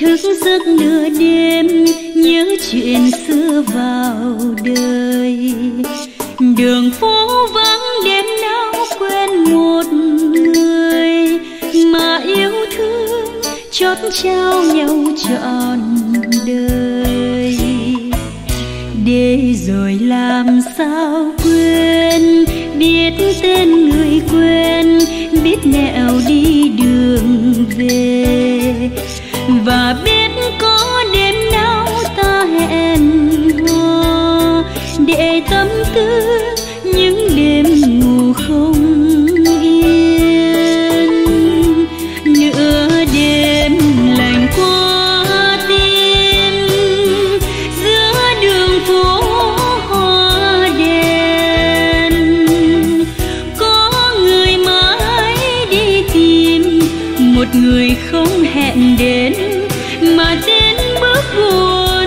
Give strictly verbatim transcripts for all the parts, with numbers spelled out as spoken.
thức giấc nửa đêm nhớ chuyện xưa vào đời. Đường phố vắng đêm nào quên một người mà yêu thương chót trao nhau trọn đời. Để rồi làm sao quên, biết tên người quên, biết nẻo đi đường về, và biết có đêm nào ta hẹn hò để tâm tư những đêm ngủ không yên. Nửa đêm lạnh qua tim, giữa đường phố hoa đèn, có người mãi đi tìm một người không hẹn đến, mà đến bước buồn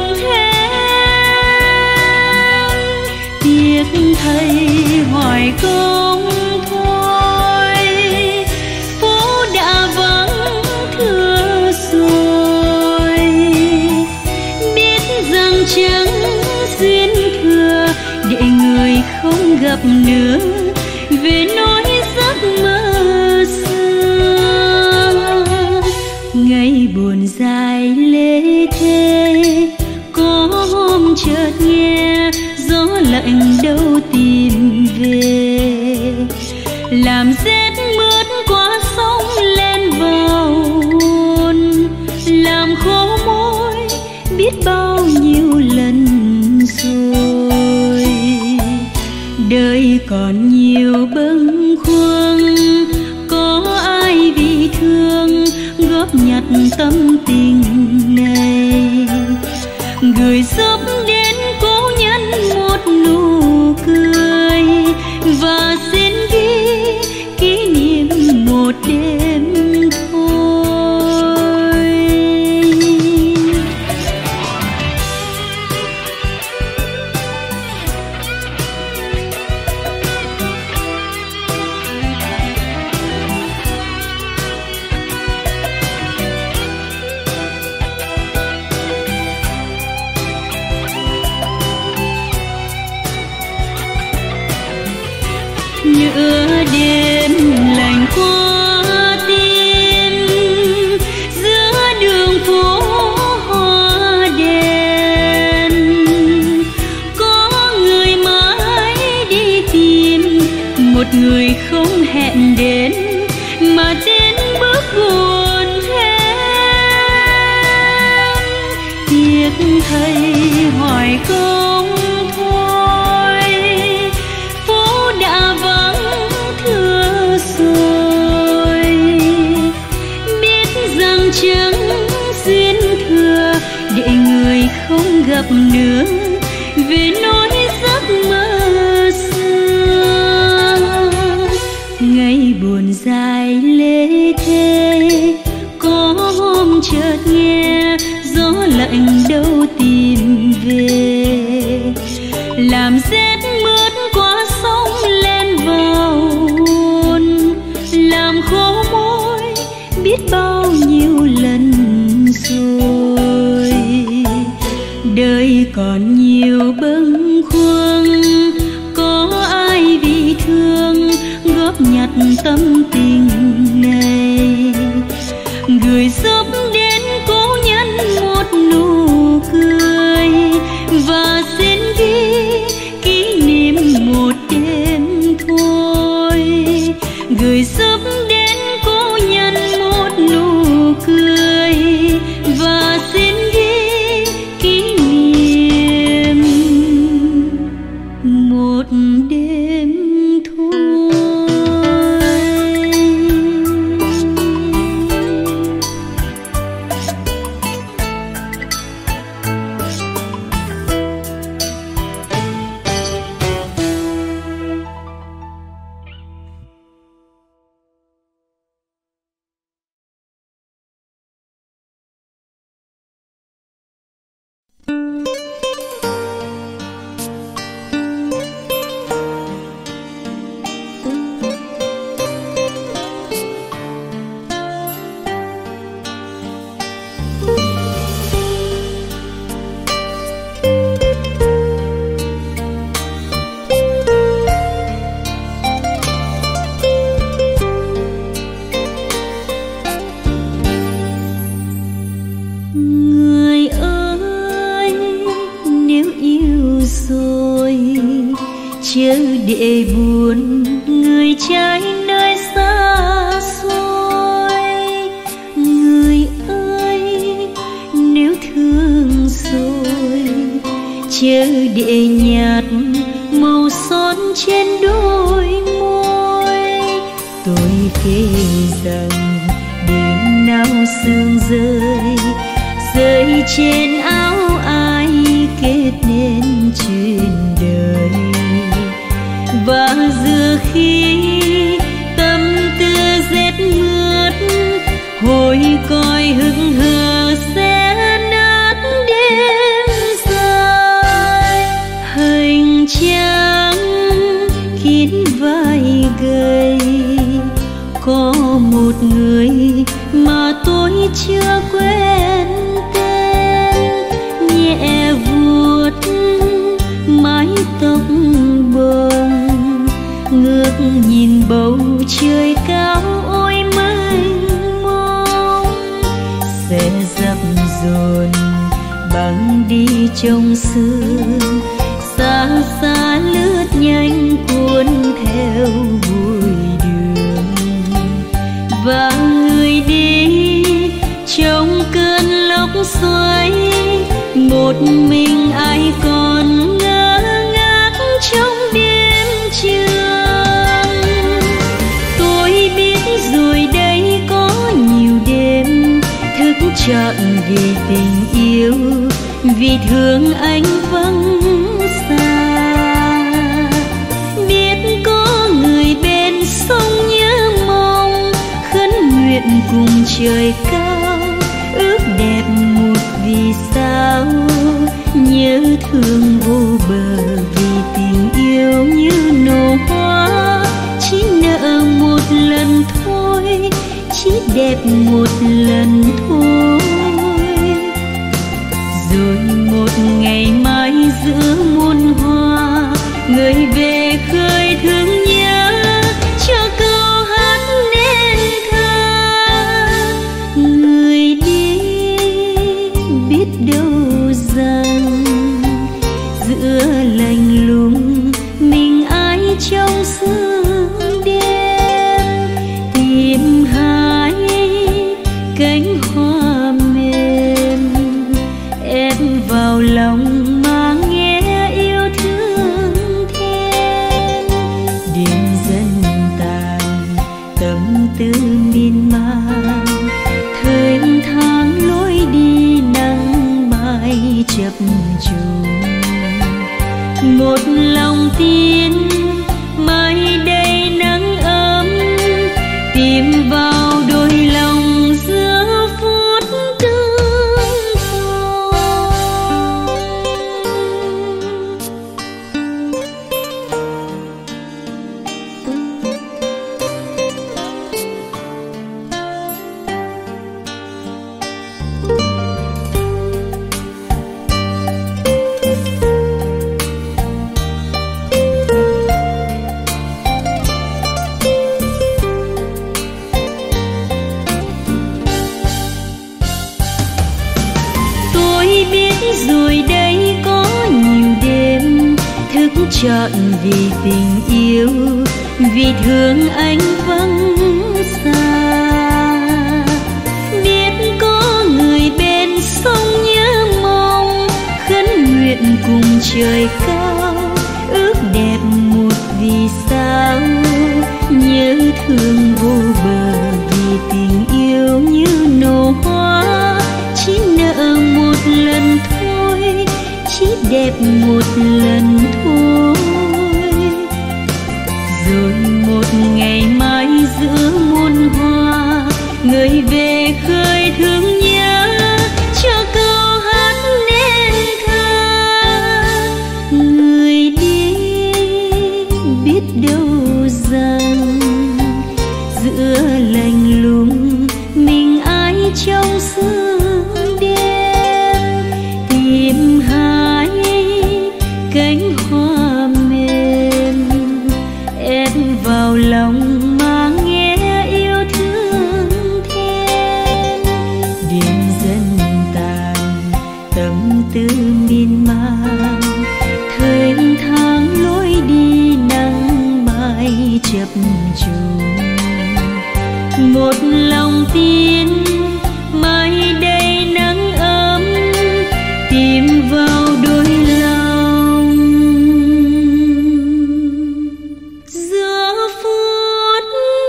thêm. Tiếc thầy hỏi công thôi, phố đã vắng thưa rồi. Biết rằng chẳng duyên thừa để người không gặp nữa, về nỗi giấc mơ xưa. Ngày buồn dài lê thê, có hôm chợt nghe gió lạnh đâu tìm về, làm rét mướt qua sông lên vào hồn, làm khô môi biết bao nhiêu lần rồi. Đời còn nhiều bâng khuâng, có ai vì thương góp nhặt tâm tình này, gửi giúp đến cố nhân một nụ cười, và xin ghi kỷ niệm một đêm thôi. Nửa đêm lạnh qua tim, giữa đường phố hoa đèn, có người mãi đi tìm một người không hẹn đến, mà đến bước buồn thêm. Tiếc thầy hỏi công thôi, phố đã vắng thưa rồi. Biết rằng chẳng duyên thừa để người không gặp nữa, về nỗi giấc mơ xưa. Ngày buồn dài lê thê, có hôm chợt nghe gió lạnh đâu tìm về, làm rét mướt qua sông lên vào hồn, làm khô môi biết bao nhiêu lần rồi. Đời còn nhiều bâng khuâng, có ai vì thương góp nhặt tâm tình này, gửi giúp đến cố nhân một nụ cười, chớ để buồn người trai nơi xa xôi. Người ơi nếu thương rồi chớ để nhạt màu son trên đôi môi. Tôi kể rằng đêm nào sương rơi rơi trên áo ai kết nên chuyện đời. Và giờ khi tâm tư rét mướt hồi còi hững hờ sẽ nát đêm dài. Hành trang kín vai gầy có một người mà tôi chưa quen tên. Nhẹ vuốt mái tóc bồng ngước nhìn bầu trời cao ôi mênh mông. Sẽ dập dồn băng đi trong sương xa xa lướt nhanh cuốn theo bụi đường. Và người đi trong cơn lốc xoáy một mình ai còn ngơ ngác trong đêm trường. Tôi biết rồi đây có nhiều đêm thức trọn vì tình yêu, vì thương anh vắng xa. Biết có người bên sông nhớ mong khấn nguyện cùng trời cao, ước đẹp một vì sao nhớ thương vô bờ. Vì tình yêu như nụ hoa chỉ nợ một lần thôi, chỉ đẹp một lần thôi. Rồi một ngày mai giữa muôn hoa người về khơi thương nhớ cho câu hát nên thơ. Người đi biết đâu rằng giữa lạnh lùng mình ai trong sương đêm tìm hai cánh hoa mềm ép vào lòng mà nghe yêu thương thêm. Đêm dần tàn tâm tư miên man, thời tháng lối đi nắng mai chập trùng. Một lòng tin mai đây nắng ấm tìm vào đôi lòng giữa phút tương phùng. Rồi đây có nhiều đêm thức trọn vì tình yêu, vì thương anh vắng xa. Biết có người bên sông nhớ mong khấn nguyện cùng trời cao, ước đẹp một vì sao nhớ thương vô bờ. Vì tình yêu như nụ hoa chỉ nợ một lần thôi, chỉ đẹp một lần thôi. Rồi một ngày mai giữa muôn hoa người về khơi thương nhớ cho câu hát nên thơ. Người đi biết đâu rằng giữa lạnh lùng mình ai trong sương đêm tìm hai cánh hoa mềm ép vào lòng mà nghe yêu thương thêm. Đêm dần tàn tâm tư miên man, thời tháng lối đi một lòng tin mai đây nắng ấm tìm vào đôi lòng. Giờ phút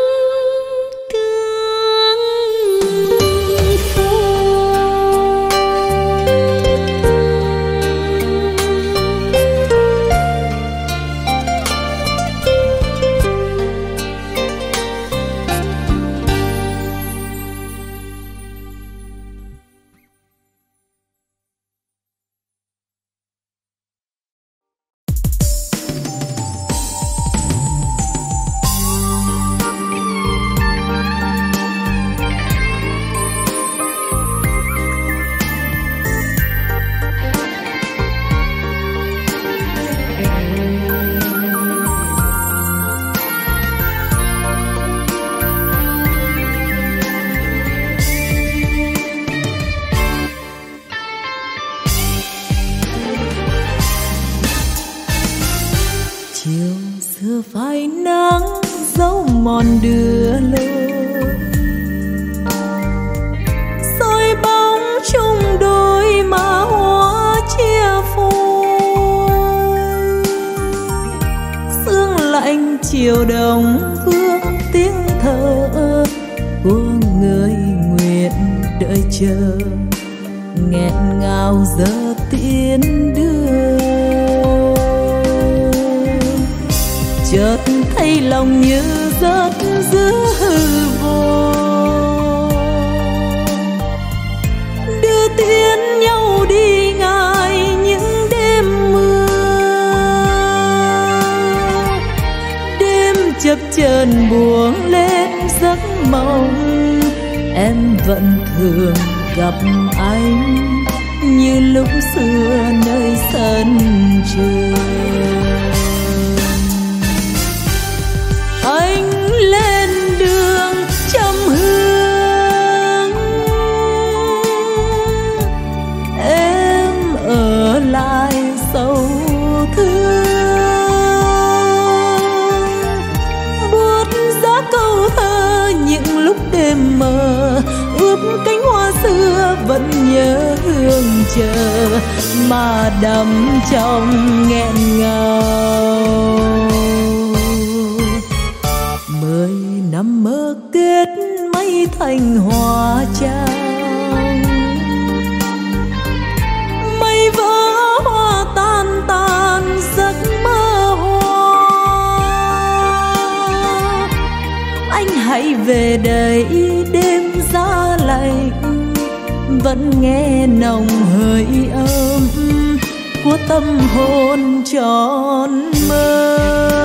tương phùng phai nắng dấu mòn đưa lối, soi bóng chung đôi má hoa chia phôi. Sương lạnh chiều đông vương tiếng thở của người nguyện đợi chờ, nghẹn ngào giờ tiến đưa. Chợt thấy lòng như rớt giữa hư vô, đưa tiến nhau đi ngài những đêm mưa. Đêm chập chờn buông lên giấc mộng, em vẫn thường gặp anh như lúc xưa nơi sân trường. Anh lên đường trăm hương, em ở lại sâu thương. Buốt giá câu thơ những lúc đêm mờ, ướp cánh hoa xưa vẫn nhớ hương chờ mà đắm trong nghẹn ngào. Mười năm mơ kết mây thành hoa trắng, mây vỡ hoa tan tàn giấc mơ hoa. Anh hãy về đây đêm giá lạnh, vẫn nghe nồng hơi ấm của tâm hồn tròn mơ.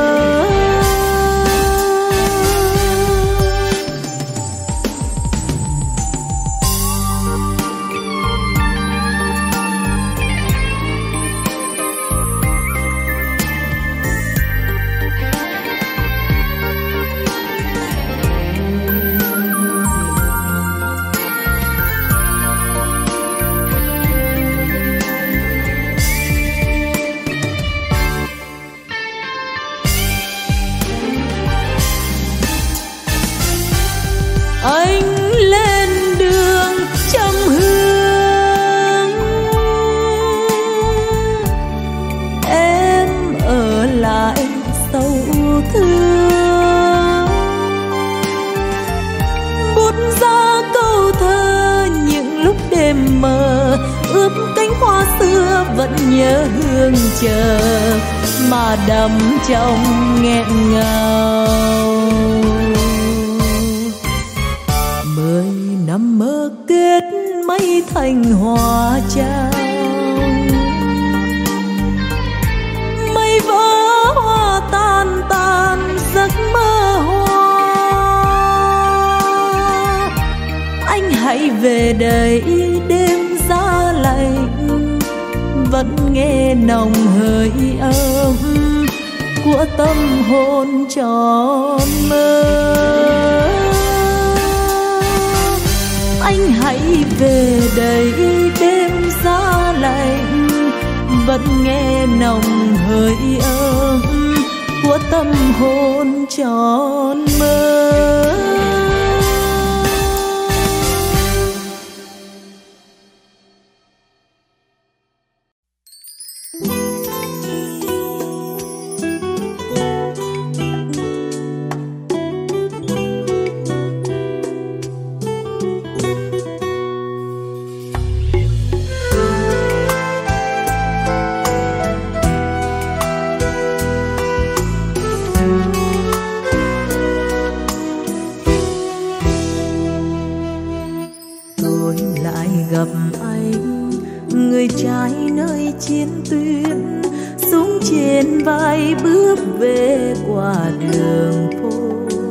Anh lên đường trăm hương, em ở lại sâu thương. Bút ra câu thơ những lúc đêm mờ, ướp cánh hoa xưa vẫn nhớ hương chờ mà đắm trong nghẹn ngào. Mười năm mơ kết mây thành hoa trắng, mây vỡ hoa tan tàn giấc mơ hoa. Anh hãy về đây đêm giá lạnh, vẫn nghe nồng hơi ấm của tâm hồn tròn mơ. Anh hãy về đây đêm giá lạnh, vẫn nghe nồng hơi ấm của tâm hồn tròn mơ. gặp anh, người trai nơi chiến tuyến, súng trên vai bước về qua đường phố.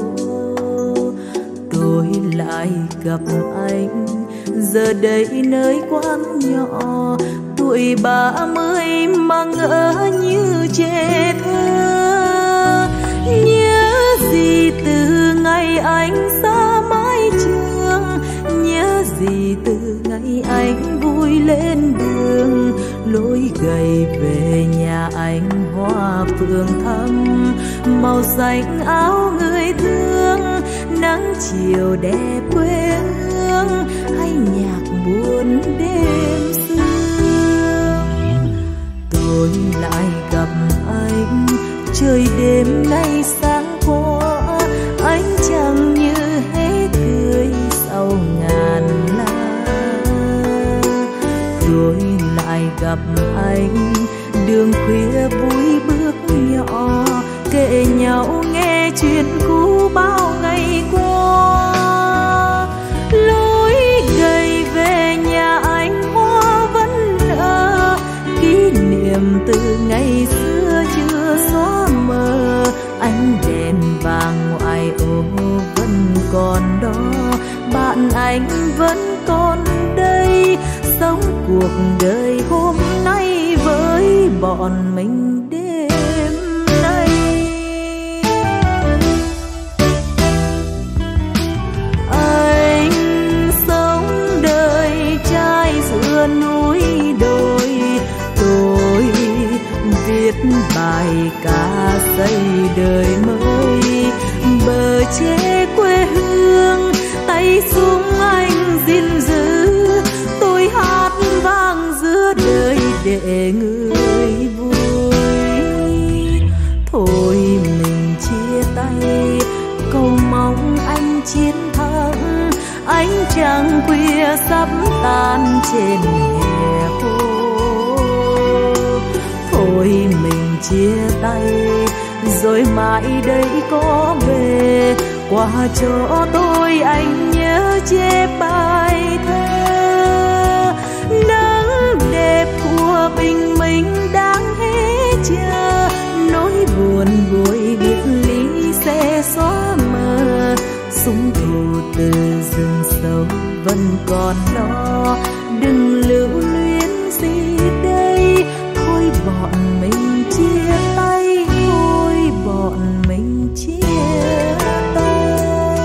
Tôi lại gặp anh giờ đây nơi quán nhỏ, tuổi ba mươi mà ngỡ như trẻ thơ. Nhớ gì từ ngày anh xa mái trường, nhớ gì từ ngày anh vui lên đường, lối gầy về nhà anh hoa phượng thắm, màu xanh áo người thương, nắng chiều đẹp quê hương, hay nhạc buồn đêm xưa. Tôi lại gặp anh trời đêm nay sáng qua, anh chẳng như hết cười sau ngàn la. Tôi lại gặp anh đường khuya vui bước nhỏ, kể nhau nghe chuyện cũ bao ngày qua. Lối gầy về nhà anh hoa vẫn nở, kỷ niệm từ ngày xưa chưa xóa mờ. Ánh đèn vàng ngoài ô vẫn còn đó, bạn anh vẫn còn đây, sống cuộc đời hôm nay với bọn mình đêm nay. Anh sống đời trai giữa núi đồi, tôi viết bài ca xây đời mới. Bờ tre quê hương tay súng anh gìn giữ, tôi hát vang giữa đời để người vui. Thôi mình chia tay, cầu mong anh chiến thắng, ánh trăng khuya sắp tan trên hè phố. Thôi mình chia tay, rồi mãi đây có về, qua chỗ tôi anh nhớ chép bài thơ. Nắng đẹp của bình minh đang hết chờ, nỗi buồn vui biệt ly sẽ xóa mờ. Súng thù từ rừng sâu vẫn còn đó, đừng lưu luyến gì đây. Thôi bọn mình chia tay, thôi bọn mình chia tay.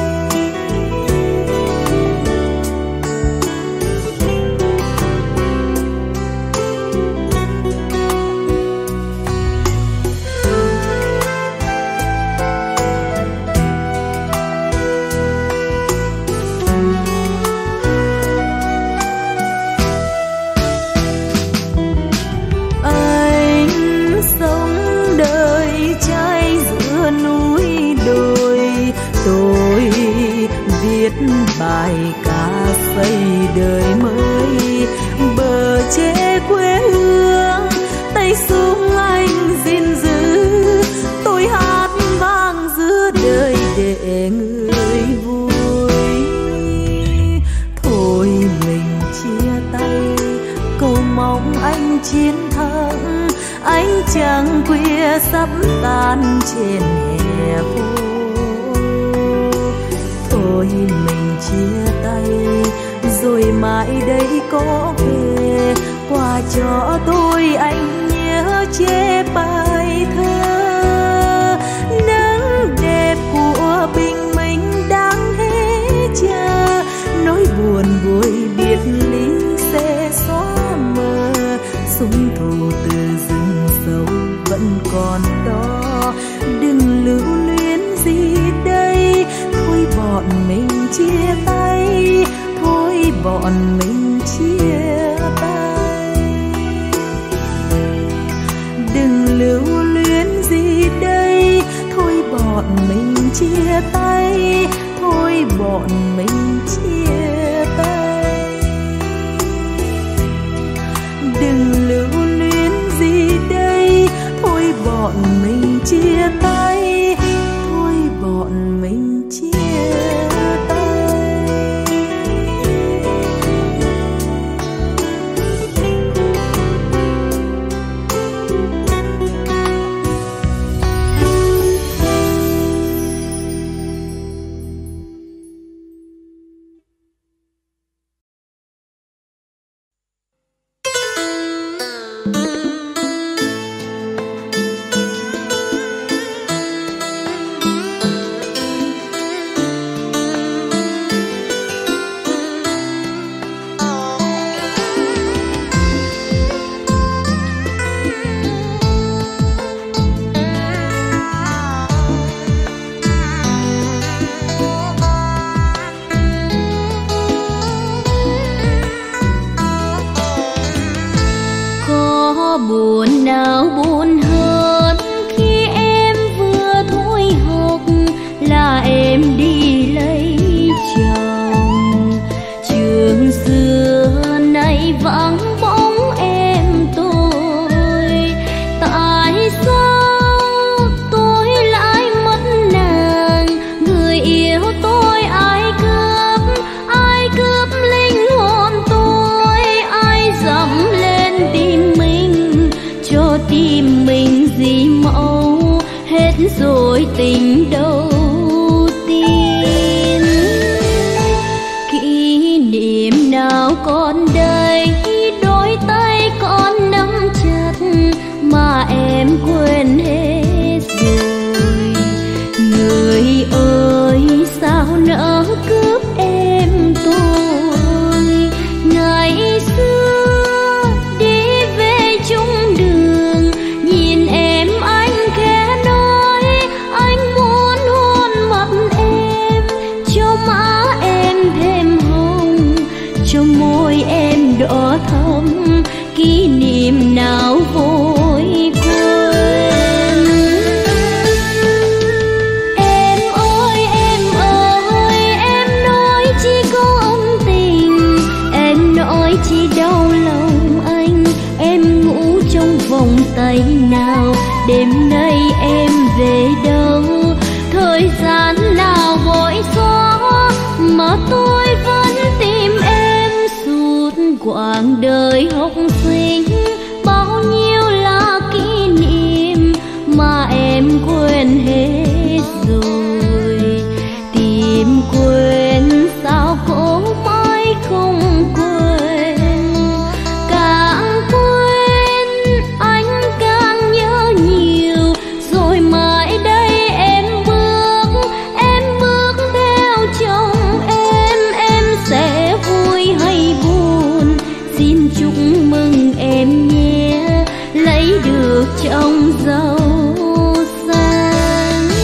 Bài ca xây đời mới. Bờ tre quê hương tay súng anh gìn giữ, tôi hát vang giữa đời để người vui. Thôi mình chia tay, cầu mong anh chiến thắng, ánh trăng khuya sắp tan trên hè phố. Thôi mình chia tay, rồi mãi đây có về, qua cho tôi anh nhớ chép bài thơ. Nắng đẹp của bình minh đang hết chờ, nỗi buồn vui biệt ly sẽ xóa mờ. Súng thù từ rừng sâu vẫn còn đó, đừng lưu luyến gì đây. Thôi bọn mình chia tay, thôi bọn mình chia tay. Đừng lưu luyến gì đây, thôi bọn mình chia tay, thôi bọn mình chia tay. Đừng lưu luyến gì đây, thôi bọn mình chia tay, thôi bọn mình chia tay. đỏ thắm, kỷ niệm nào vội quên. Em ơi em ơi, em nói chỉ có ân tình, em nói chỉ đau lòng anh. Em ngủ trong vòng tay nào, đêm nay em về đâu? Thời gian nào vội xóa mà tôi vẫn tìm em suốt quãng đời học sinh. Bao nhiêu là kỷ niệm mà em quên hết rồi. Tìm quên sao cố mãi không quên. Càng quên anh càng nhớ nhiều, rồi mãi đây em bước, em bước theo chồng em. Em sẽ vui hay buồn, xin chúc mừng em nhé, lấy được chồng giàu sang.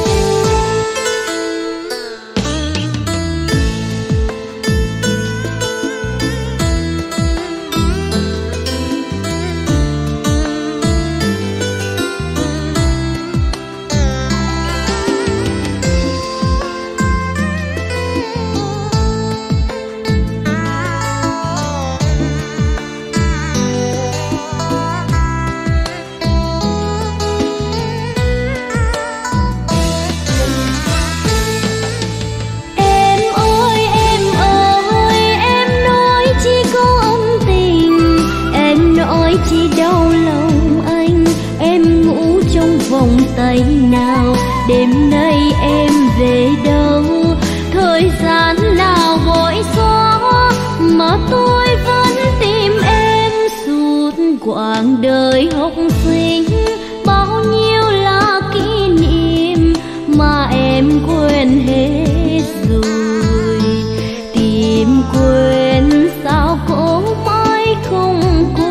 Chỉ đau lòng anh, em ngủ trong vòng tay nào, đêm nay em về đâu? Thời gian nào vội xóa mà tôi vẫn tìm em suốt quãng đời học sinh. Bao nhiêu là kỷ niệm mà em quên hết rồi. Tìm quên sao cố mãi không quên.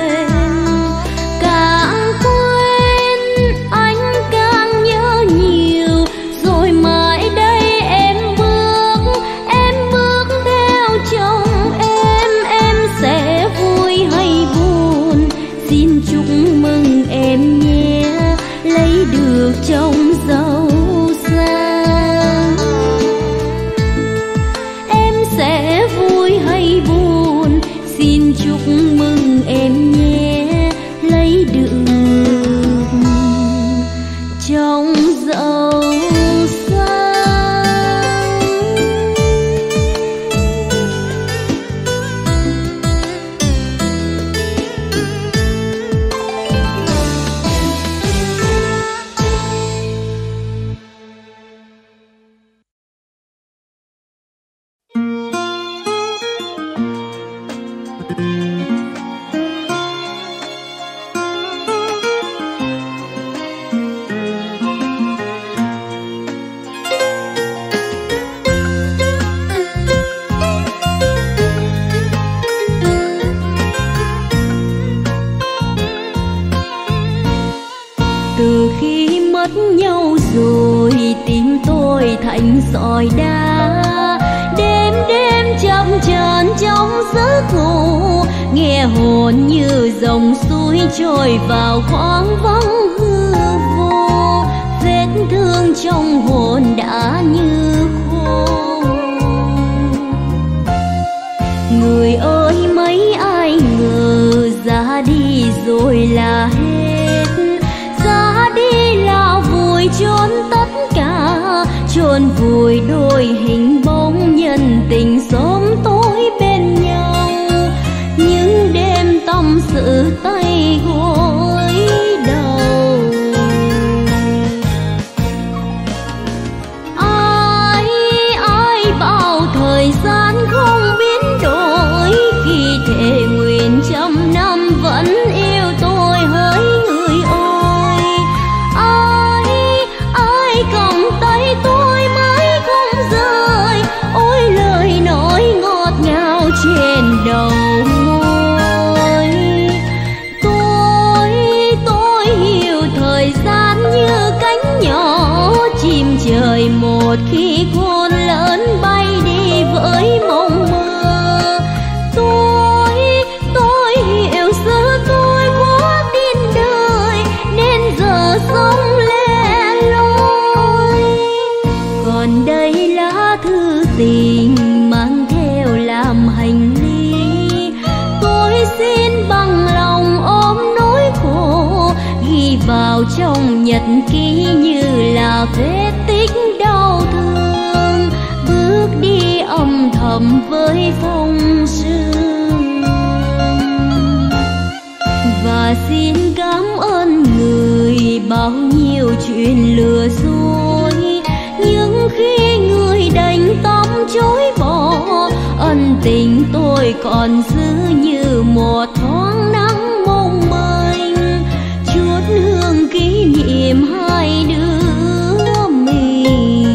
Xin chúc mừng em nhé, lấy được chồng giàu sang. Em sẽ vui hay buồn, xin chúc mừng em nhé, lấy được chồng giàu sang. Từ khi mất nhau rồi tim tôi thành sỏi đá. Đêm đêm chậm chờn trong giấc ngủ, nghe hồn như dòng suối trôi vào khoáng vắng hư vô. Vết thương trong hồn đã như khô. Người ơi mấy ai ngờ ra đi rồi là hết. Ra đi là vùi chôn tất cả, chôn vùi đôi hình bóng nhân tình sớm tối bên nhau. Những đêm tâm sự tay gối đầu. Ai ai bao thời gian không biến đổi, khi thề nguyện trăm năm vẫn yêu tôi hỡi người ơi. Ai ai cầm tay tôi mãi không rời, ôi lời nói ngọt ngào trên đầu môi. Tôi xin bằng lòng ôm nỗi khổ, ghi vào trong nhật ký như là vết tích đau thương, bước đi âm thầm với phong sương. Và xin cảm ơn người bao nhiêu chuyện lừa dối, nhưng khi người đành tâm chối bỏ, ân tình tôi còn giữ như một thoáng nắng mong manh, chút hương kỷ niệm hai đứa mình.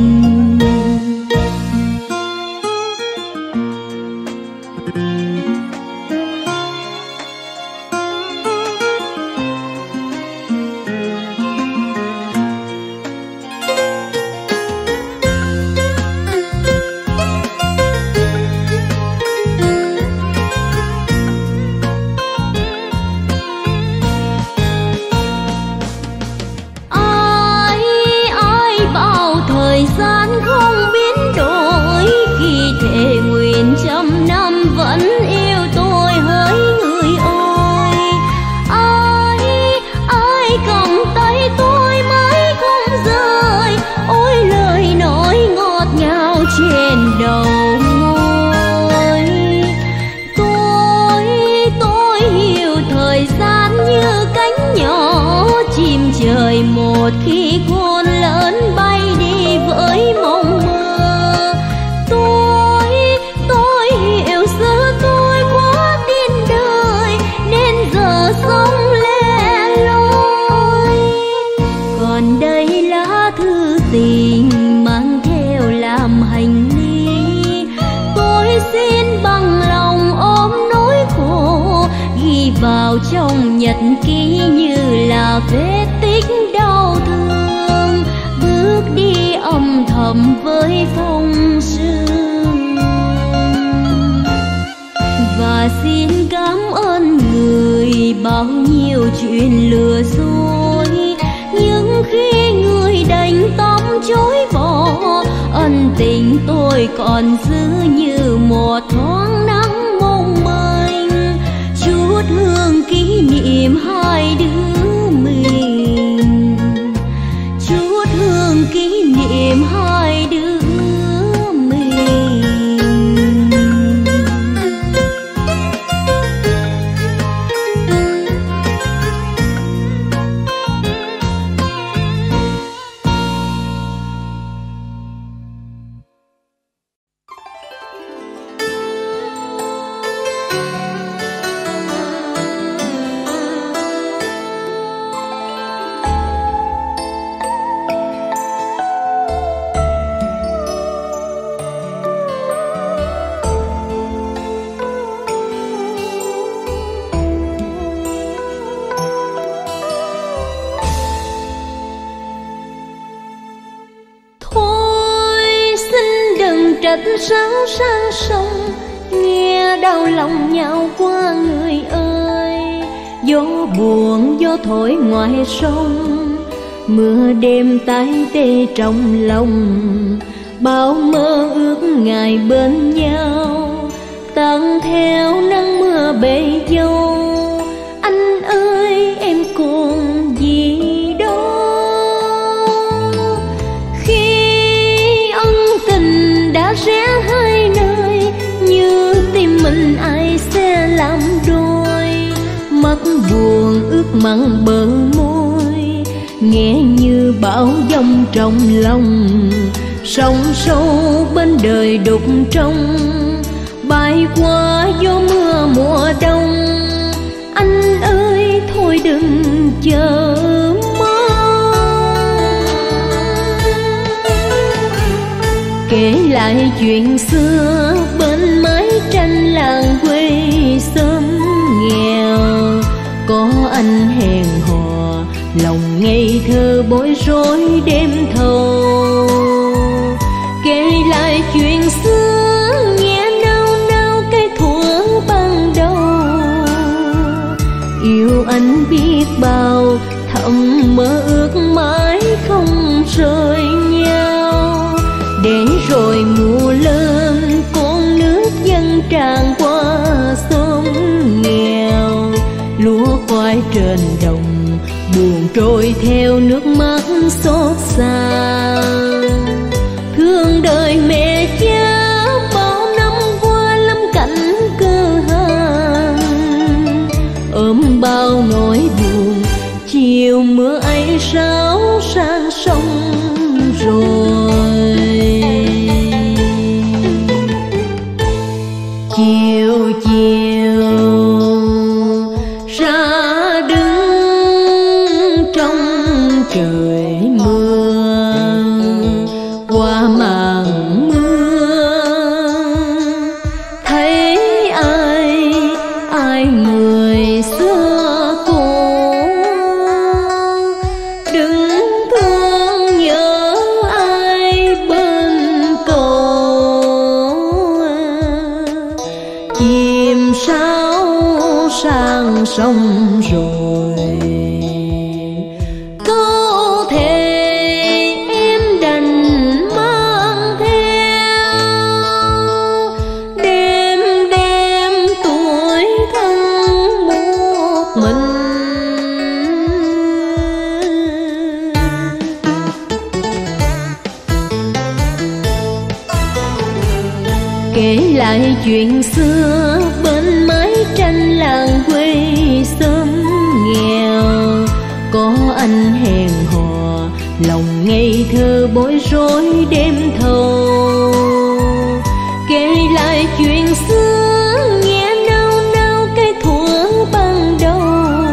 Trời một khi khôn lớn bay đi với mộng mơ, tôi tôi hiểu giờ tôi quá tin đời nên giờ sống lẻ loi. Còn đây lá thư tình mang theo làm hành lý, tôi xin bằng lòng ôm nỗi khổ, ghi vào trong nhật ký như là vết tích đau thương, bước đi âm thầm với phong sương. Và xin cảm ơn người bao nhiêu chuyện lừa dối, nhưng khi người đành tâm chối bỏ, ân tình tôi còn giữ như một thoáng nắng mong manh, chút hương kỷ niệm hai đứa mình, chút hương kỷ niệm hai đứa mình. Trật sáng sang sông, nghe đau lòng nhau qua người ơi. Gió buồn gió thổi ngoài sông, mưa đêm tái tê trong lòng. Bao mơ ước ngày bên nhau, tan theo nắng mưa bể dâu. Anh ơi em còn gì đó, đã rẽ hai nơi, như tim mình ai sẽ làm đôi. Mắt buồn ướt mặn bờ môi, nghe như bão giông trong lòng. Sóng sâu bên đời đục trong, bay qua gió mưa mùa đông. Anh ơi thôi đừng chờ kể lại chuyện xưa bên mái tranh làng quê xóm nghèo. Có anh hẹn hò lòng ngây thơ bối rối đêm thâu. Kể lại chuyện xưa nghe nao nao cái thuở ban đầu. Yêu anh biết bao thầm mơ ước mãi không rời nhau. Để rồi mùa lên con nước dâng tràn qua xóm nghèo. trên đồng, buồn trôi theo nước mắt xót xa. Thương đời mẹ cha bao năm qua lâm cảnh cơ hàng, ôm bao nỗi buồn chiều mưa ấy ráo sang sông rồi. Chiều chiều ra đứng trong trời mưa, qua màn mưa thấy ai ai người xưa cũ, đừng thương nhớ ai bên cầu, chim sáo sang sông rồi. Có thể em đành mang theo đêm đêm tuổi thân một mình. Kể lại chuyện xưa bên mái tranh làng quê xóm nghèo, có anh hẹn hò lòng ngây thơ bối rối đêm thâu. Kể lại chuyện xưa nghe nao nao cái thuở ban đầu,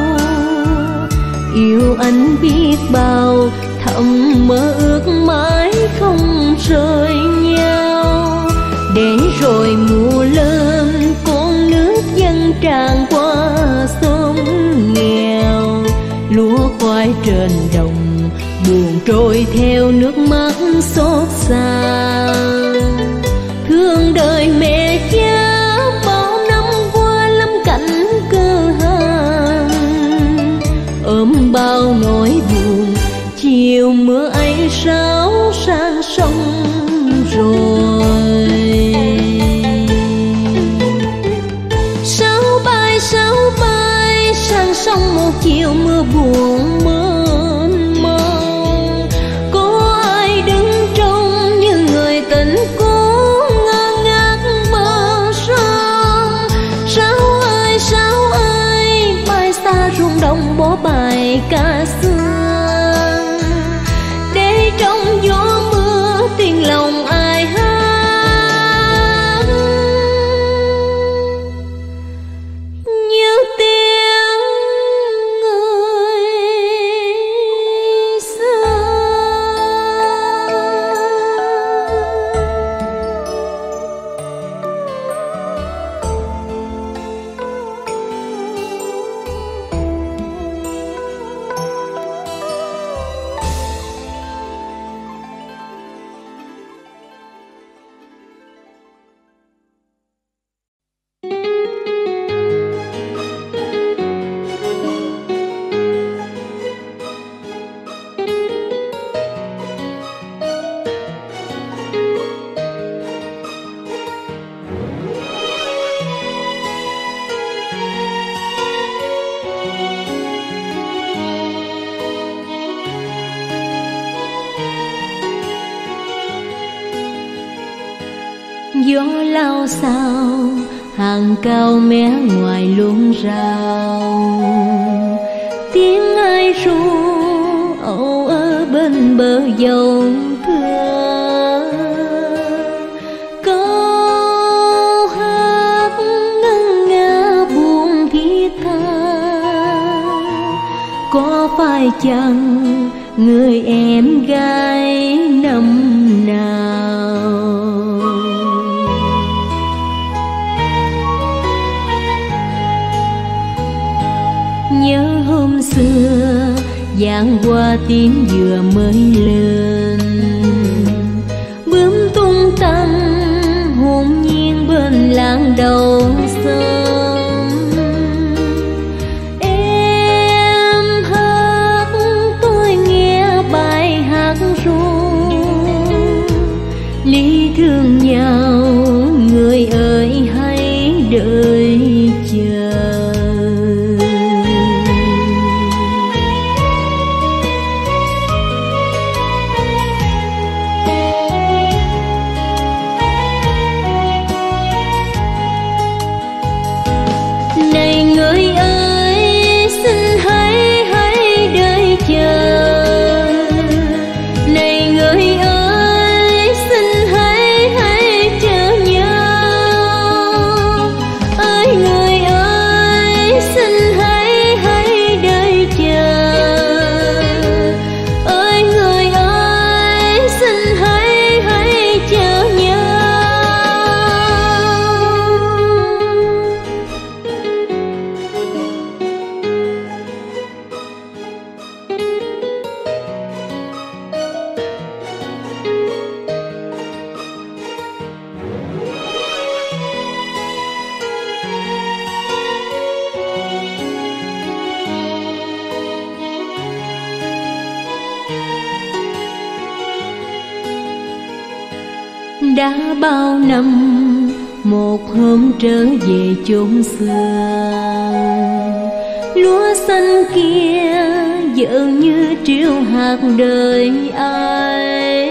yêu anh biết bao thầm mơ ước mãi không rời nhau. Để rồi mùa lên con nước dâng tràn qua xóm nghèo, lúa khoai trên đồng buồn trôi theo nước mắt xót xa. Thương đời mẹ cha bao năm qua lâm cảnh cơ hàng, ôm bao nỗi buồn chiều mưa ấy ráo sang sông rồi. Sao bay sao bay sang sông một chiều mưa buồn mênh mông, có ai đứng trông như người tình cố ngơ ngác bờ sông. Sao ơi sao ơi bay xa ruộng đồng bỏ bài ca xưa, để trong gió mưa tiếng lòng ai hát. Như tiếng người xưa. Gió lao sao hàng cao mé ngoài luống rào, tiếng ai ru âu ở bên bờ dầu thưa. Câu hát ngân nga buồn thiết tha, có phải chăng người em gái năm nào? Nhớ hôm xưa giang qua tiếng dừa mới lên, bướm tung tăng hồn nhiên bên làng đầu sông. Em hát tôi nghe bài hát ru, lý thương nhau người ơi hãy đợi chờ. đã bao năm một hôm trở về chốn xưa. Lúa xanh kia dở như triêu hạt đời ai.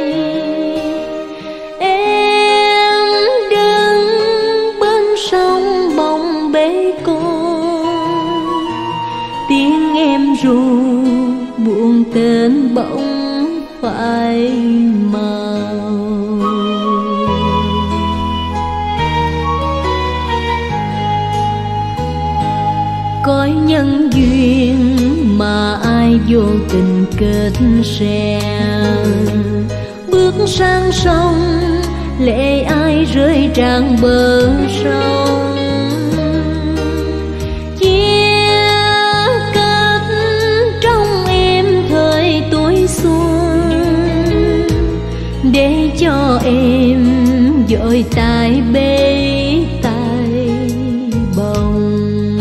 Em đứng bên sông bồng bế con, tiếng em ru buồn tên bỗng phai màu. Cõi nhân duyên mà ai vô tình kết rèn, bước sang sông lệ ai rơi tràn bờ sông. Chia cách trong em thời tuổi xuân, để cho em dội tay bê tay bồng.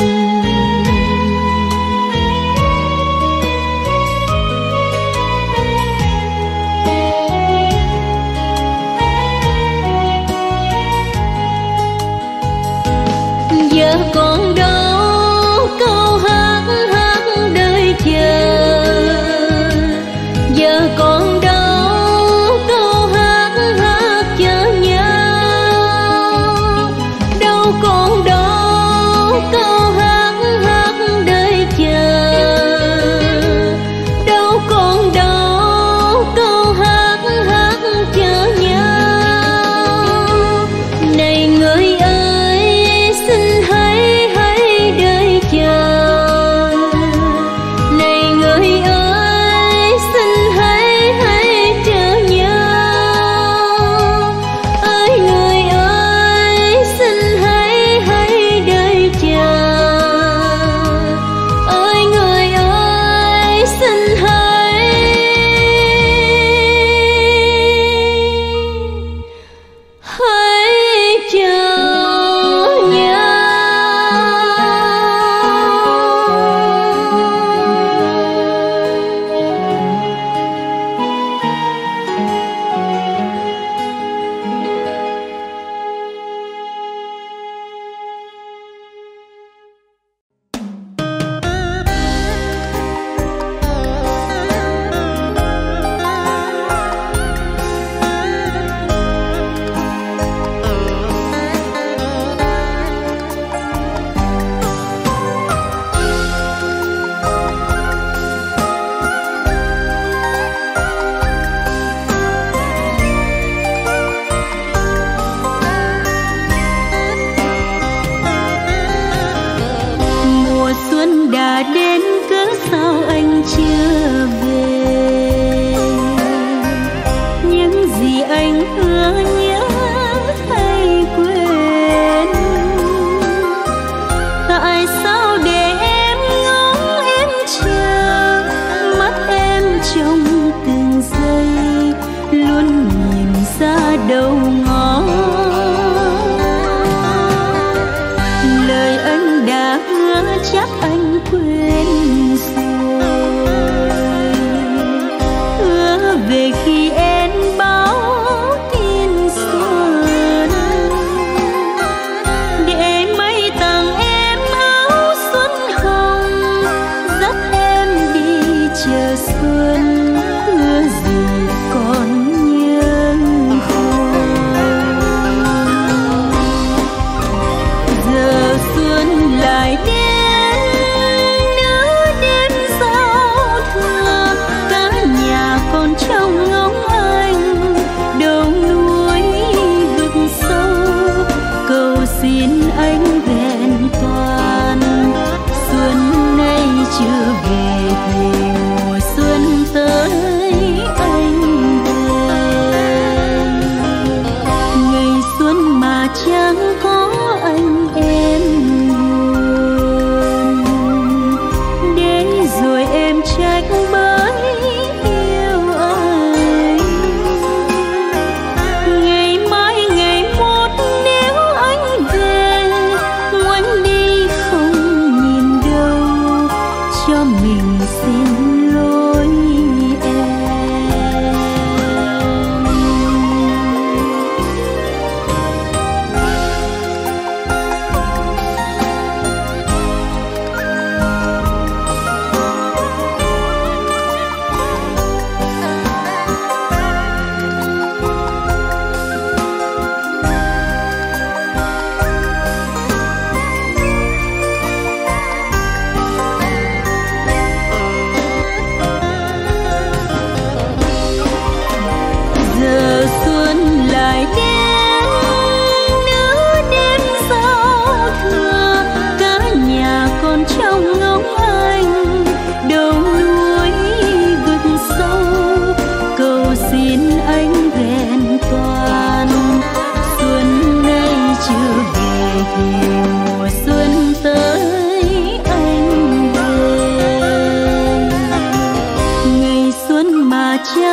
Giờ còn đâu câu hát hát đời chờ, giờ còn đâu câu hát hát chờ nhau. Đâu còn đâu câu hát hát đời chờ, đâu còn đâu câu hát hát chờ nhau. Này người ơi xin hãy hãy đợi chờ, này người ơi xin hãy hãy chờ nhau. Ơi người ơi xin hãy hãy đợi chờ, ơi người ơi xin hãy hãy chờ nhau. Mùa xuân đã đến cớ sao anh chưa về? Những gì anh hứa nhớ hay quên? Tại sao để em ngóng em chờ, mắt em trong từng giây luôn nhìn ra đầu ngõ. Lời anh đã hứa chắc anh quên rồi, hứa về khi em báo tin xuân, để mây tặng em áo xuân hồng, dắt em đi chờ xuân, hứa gì còn nhớ không. Giờ xuân lại đến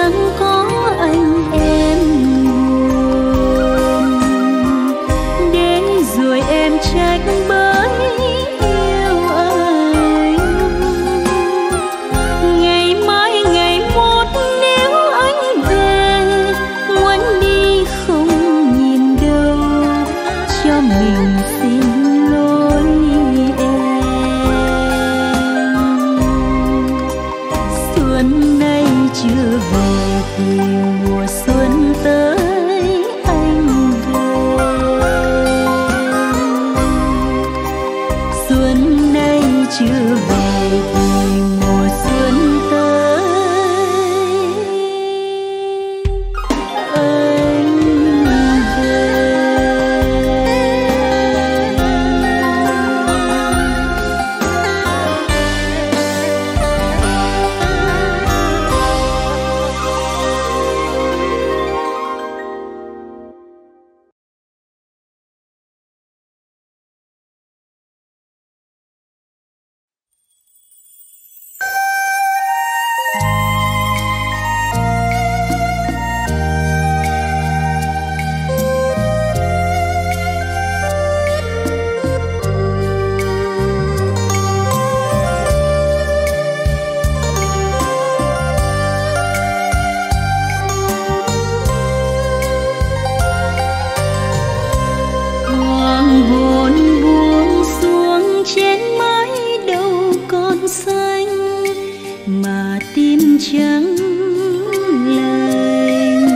chẳng có anh em buồn, để rồi em trách bởi yêu anh. Ngày mai ngày một nếu anh về, ngoảnh đi không nhìn đâu, cho mình xin lỗi em. Xuân nay chưa về thì mùa xuân tới anh về. Xuân nay chưa về thì mùa xuân tới anh về. Hoàng hôn buông xuống trên mái đầu con xanh, mà tim trắng lạnh.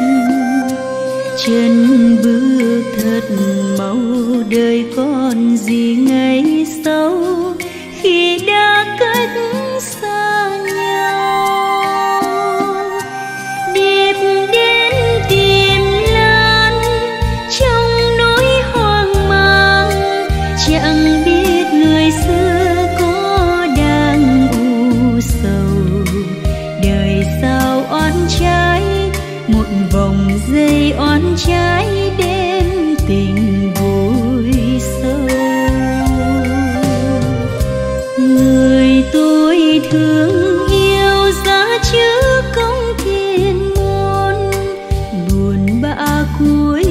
Chân bước thật mau, đời còn gì ngày sau khi đã cách xa nhau. Điệp đến tìm Lan trong nỗi hoang mang, chẳng biết người xưa có đang u sầu. Đời sao oán trái, một vòng dây oán trái đến tình vội sâu. Người tôi thương yêu giá chữ công thiên môn, buồn bã cuối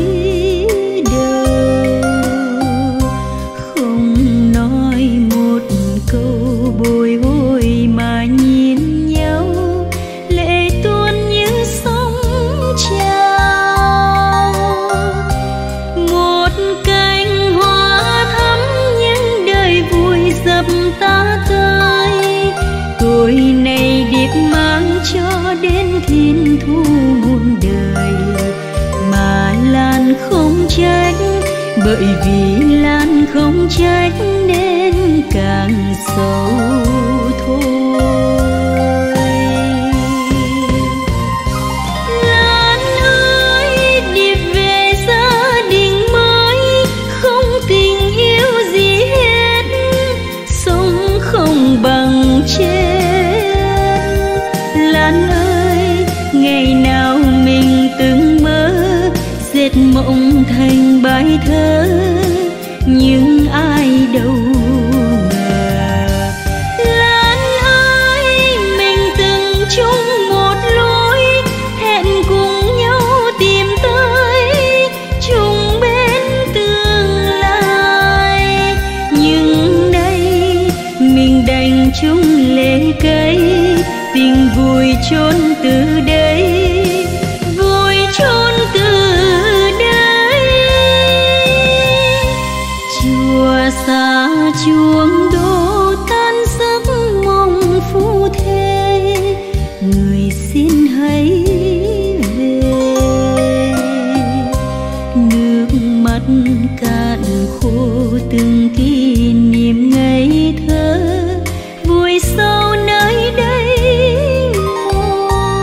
đời không nói một câu bồi hồi mà nhìn nhau, lệ tuôn như sóng trào. Một cành hoa thắm những đời vui dập ta tơi, tôi này điệp mang cho đến thiên thu muôn đời. Mà Lan không trách, bởi vì Lan không trách nên càng sâu thôi. Lan ơi, điệp về gia đình mới, không tình yêu gì hết, sống không bằng chết. Lan ơi, ngày nào mình từng mơ dệt mộng thành bài thơ, nhưng ai đâu ngờ. Lan ơi, mình từng chung một lối, hẹn cùng nhau tìm tới chung bên tương lai. Nhưng nay mình đành chung lệ cây, tình vui chôn từ đây, vui chôn từ đây. Chùa xa chuông đổ tan giấc mong phu thê, người xin hãy về. Nước mắt cạn khô từng kỷ niệm ngây thơ, vui sâu nơi đây một.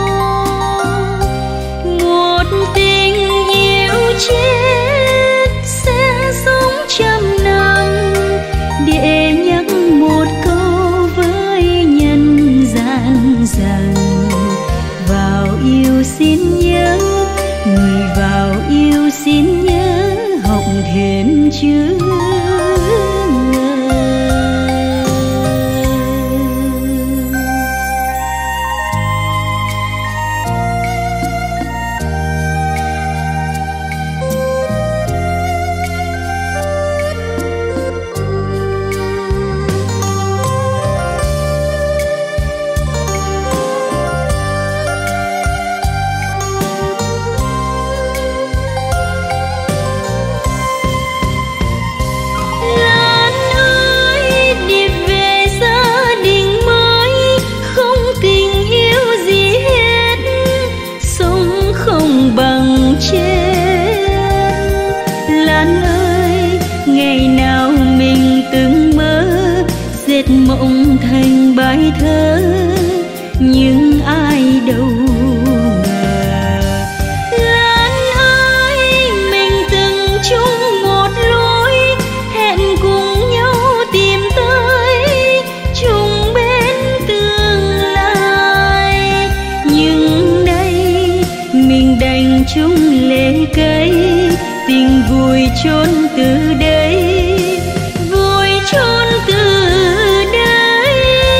dệt mộng thành bài thơ, nhưng ai đâu ngờ Lan ơi, mình từng chung một lối, hẹn cùng nhau tìm tới chung bên tương lai. Nhưng nay mình đành chung lệ cây, tình vùi chôn từ đây, vùi chôn từ đây.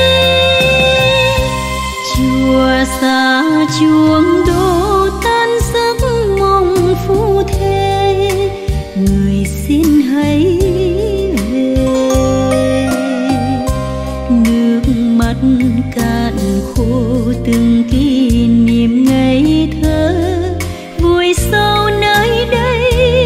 Chùa xa chuông đổ tan giấc mong phu thê, người xin hãy về. Nước mắt cạn khô từng kỷ niệm ngây thơ, vùi sâu nơi đây.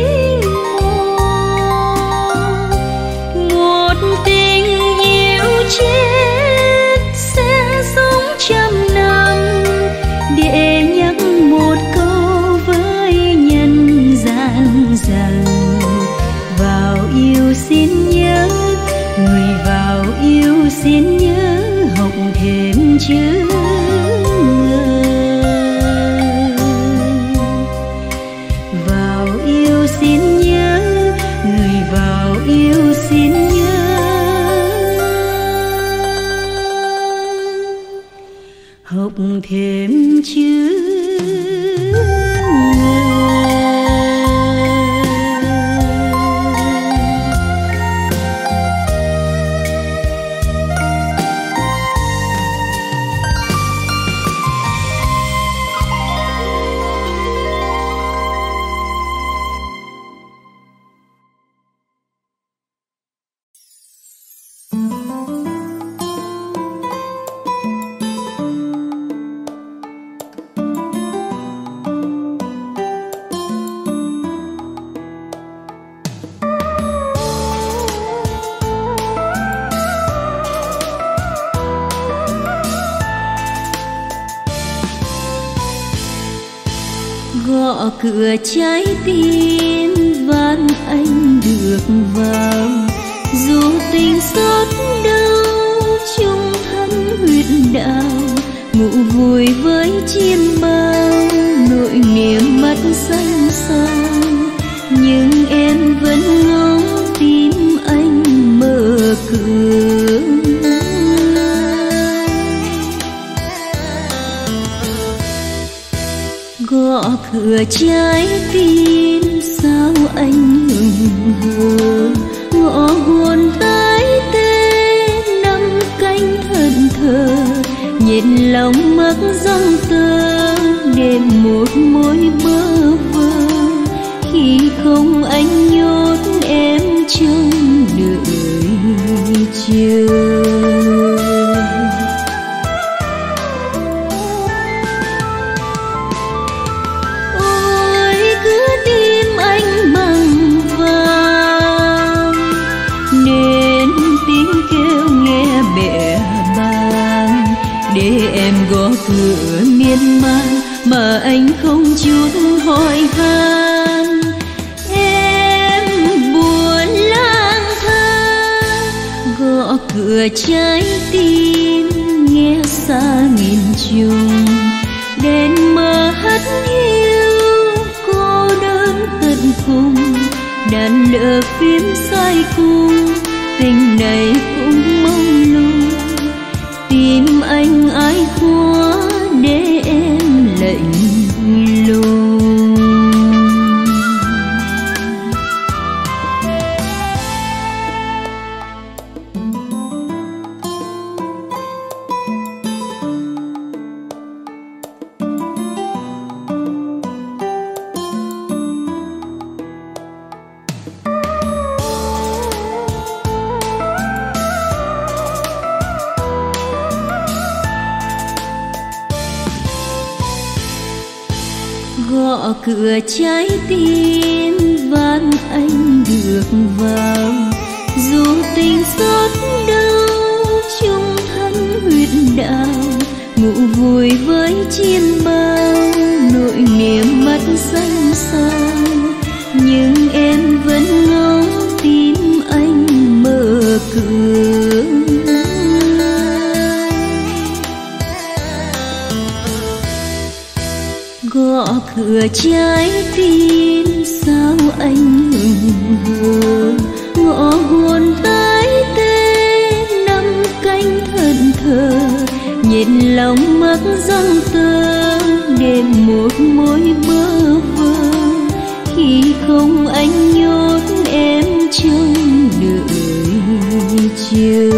Một tình yêu chết sẽ sống trăm năm, để nhắc một câu với nhân gian rằng vào yêu xin nhớ, người vào yêu xin nhớ, học thêm chữ ngờ. Vào yêu xin nhớ, người vào yêu xin nhớ, học thêm chữ gõ cửa trái tim, van anh được vào. Dù tình xót đau chung thân huyết đạo, ngủ vùi với chim bao, nỗi niềm mắt xanh xao. Nhưng em vẫn ngóng tim anh mở cửa. Gõ cửa trái tim, sao anh hững hờ, ngõ hồn tái tê năm cánh thân thờ, nhìn lòng mắc răng tơ, đêm một môi bơ vơ. Khi không anh nhốt em trong đợi chờ. Để em gõ cửa miên man mà anh không chút hỏi han. Em buồn lang thang, gõ cửa trái tim nghe xa nghìn trùng. Đèn mờ hắt hiu cô đơn tận cùng, đàn lửa phím sai cung, tình này cũng mong lung. Tim anh ai khóa để em lạnh lùng. Gõ cửa trái tim, van anh được vào. Dù tình xót đau chung thân huyết đạo, ngủ vùi với chim bao, nỗi niềm mắt xanh xao. Nhưng em vẫn ngóng tim anh mở cửa. cửa trái tim sao anh hờ, ngõ hồn tái tê năm canh thần thờ, nhìn lòng mắt răng tơ đêm một mối bơ vơ, khi không anh nhốt em trong đợi chờ.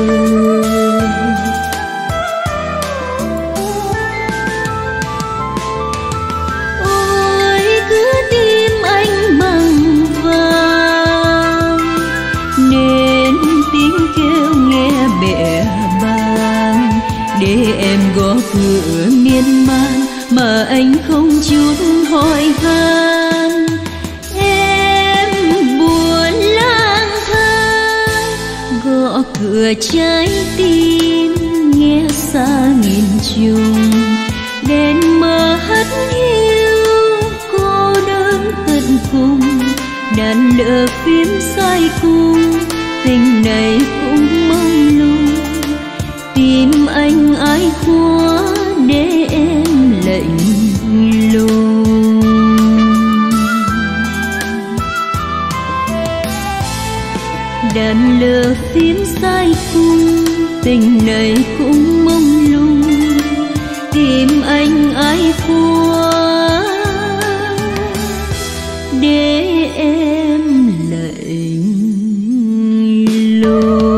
Ôi cứ tim anh bằng vàng, nên tiếng kêu nghe bẽ bàng, để em gõ cửa miên man mà anh không chút hỏi han. Em buồn lang thang gõ cửa trái tim nghe xa nghìn trùng, đèn mờ hắt hiu cô đơn tận cùng, đàn lửa phím sai cung, tình này cũng mông lung. Tim anh ai khóa để em lạnh lùng, đàn lửa phím sai cung, tình này cũng mông lung. Tim anh ai khóa để em lạnh lùng.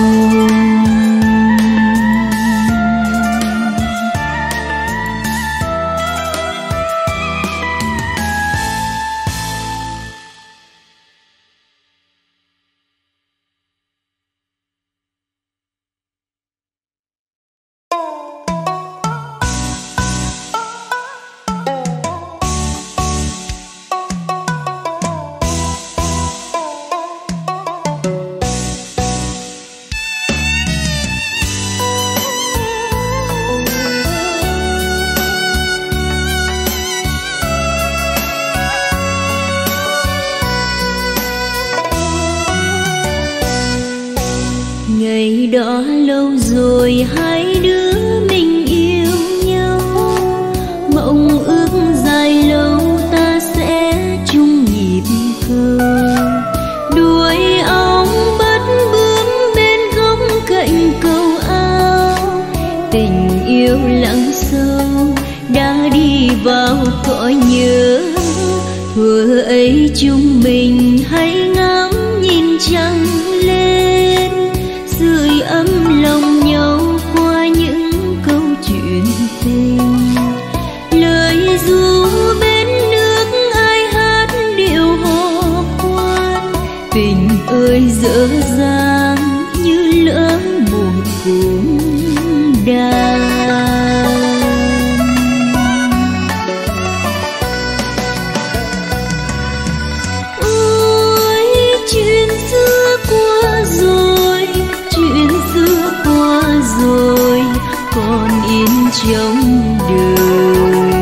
Ngày đó lâu rồi hai đứa mình yêu nhau, mộng ước dài lâu ta sẽ chung nhịp cầu, đuôi ong bất bướm bên góc cạnh cầu ao. Tình yêu lặng sâu đã đi vào cõi nhớ, thuở ấy chúng mình hãy ngắm nhìn trăng lên, sưởi ấm lòng nhau qua những câu chuyện tình. Lời ru bên nước ai hát điệu hò khoan, tình ơi dở dang như lỡ một cung đàn. Ôi chuyện xưa qua rồi, chuyện xưa qua rồi còn in trong đời.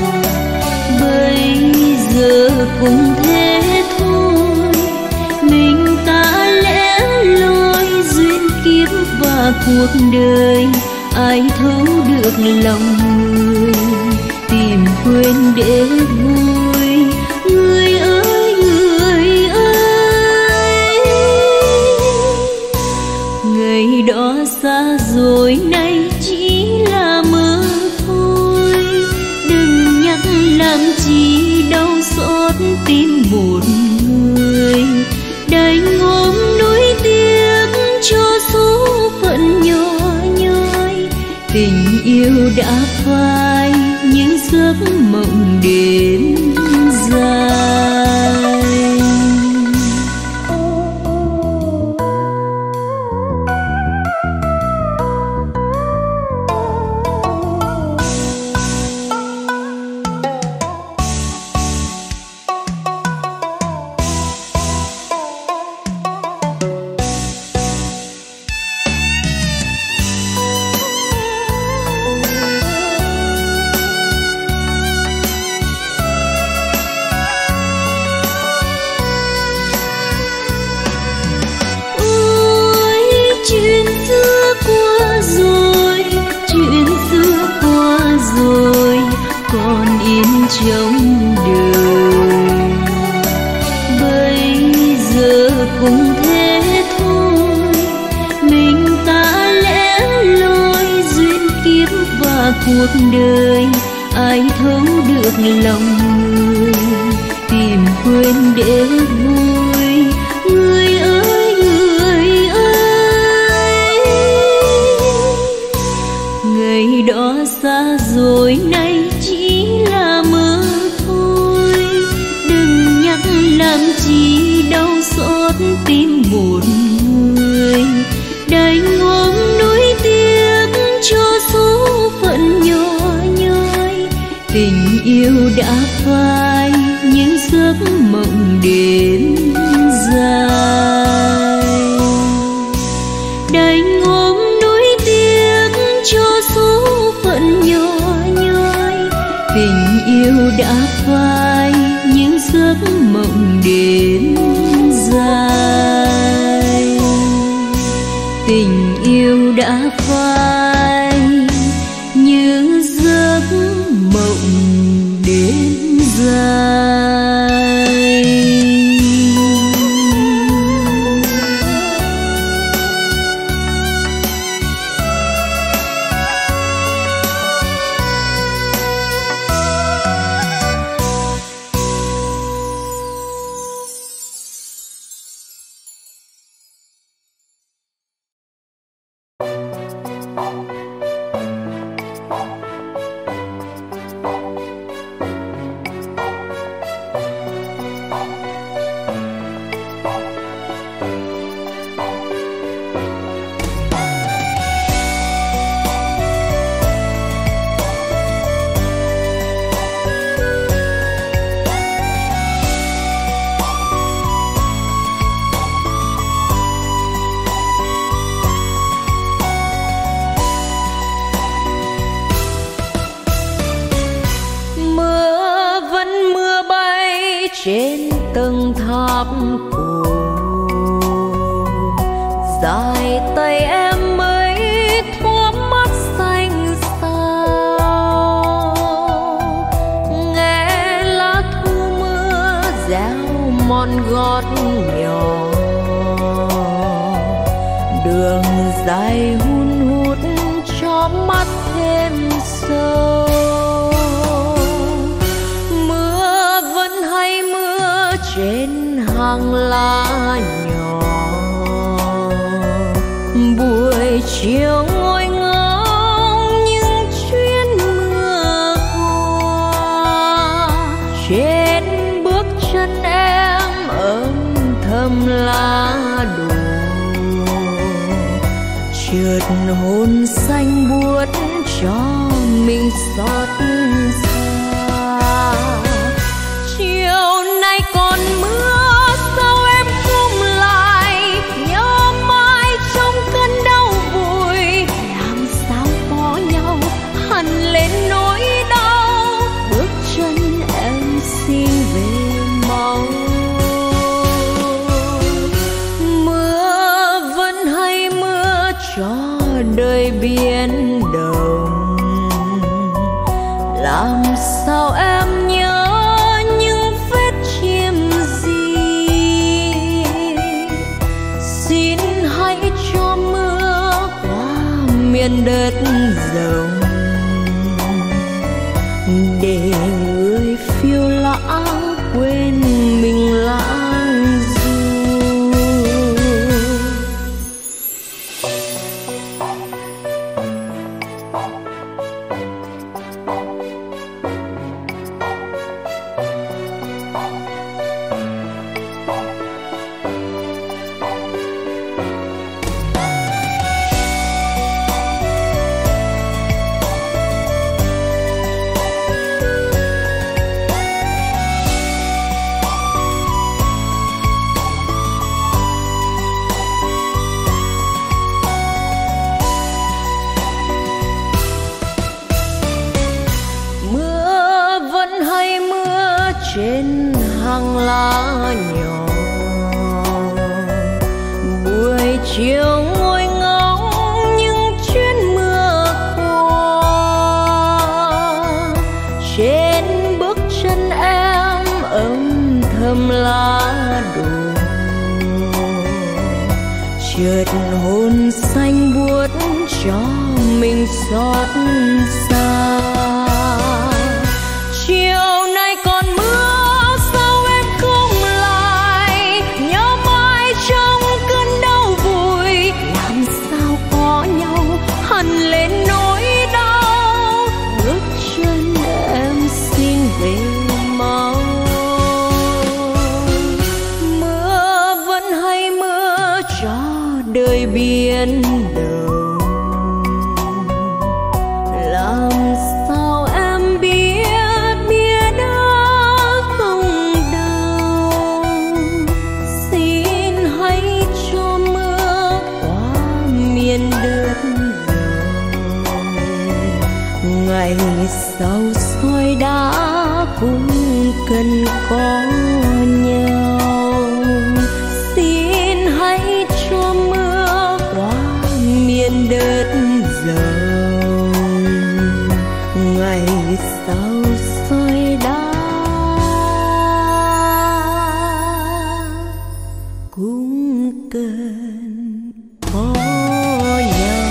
Bây giờ cũng thế thôi, mình ta lẽ loi duyên kiếp và cuộc đời, ai thấu được lòng người tìm quên để vui. Người ơi người ơi, ngày đó xa rồi nay chỉ là mơ thôi, đừng nhắc làm chi đau xót tim một người. Đành ôm nuối tiếc cho số phận nhỏ nhoi, tình yêu đã phai những giấc mộng đêm dài. cuộc đời, ai thấu được lòng người, tìm quên để vui. Người ơi, người ơi, ngày đó xa rồi nay chỉ là mơ thôi. Đừng nhắc làm chi đau xót tim một người, đành ôm nuối tiếc cho số phận nhỏ nhoi. Tình yêu đã phai những giấc mộng đêm dài, đành ôm nuối tiếc cho số phận nhỏ nhoi. Tình yêu đã phai những giấc mộng đêm dài, tình yêu đã phai những giấc mộng đêm dài. Trên tầng tháp cổ dài tay em mấy thoáng mắt xanh sao, nghe lá thu mưa reo mòn gót nhỏ, đường dài hun hút cho mắt thêm sâu. Trên hàng lá nhỏ buổi chiều ngồi ngóng những chuyến mưa qua, trên bước chân em âm thầm lá đổ, chợt hôn xanh buốt cho mình xót xa. Chiều nay còn mưa sao em không lại nhớ mãi trong cơn đau vùi, làm sao bỏ nhau hằn lên nỗi đau, bước chân em xin về mau. Mưa vẫn hay mưa cho đời biến động, làm sao em nhớ miền đất rộng để người phiêu lãng quên mình lãng du. Trên hàng lá nhỏ buổi chiều ngồi ngóng những chuyến mưa qua, trên bước chân em âm thầm lá đổ, chợt hôn xanh buốt cho mình xót xa. Chiều nay còn mưa sao em không lại, nhớ mãi trong cơn đau vùi. Làm sao có nhau hằn lên nỗi đau, bước chân em xin về mau. Mưa vẫn hay mưa cho đời biến đầu, làm sao em biết bia đã không đau. Xin hãy cho mưa qua miền đất rồi, ngày sau soi đá cũng cần có nhau. Xin hãy cho mưa qua miền đất rồi, ngày sau soi đá cũng cần có nhau.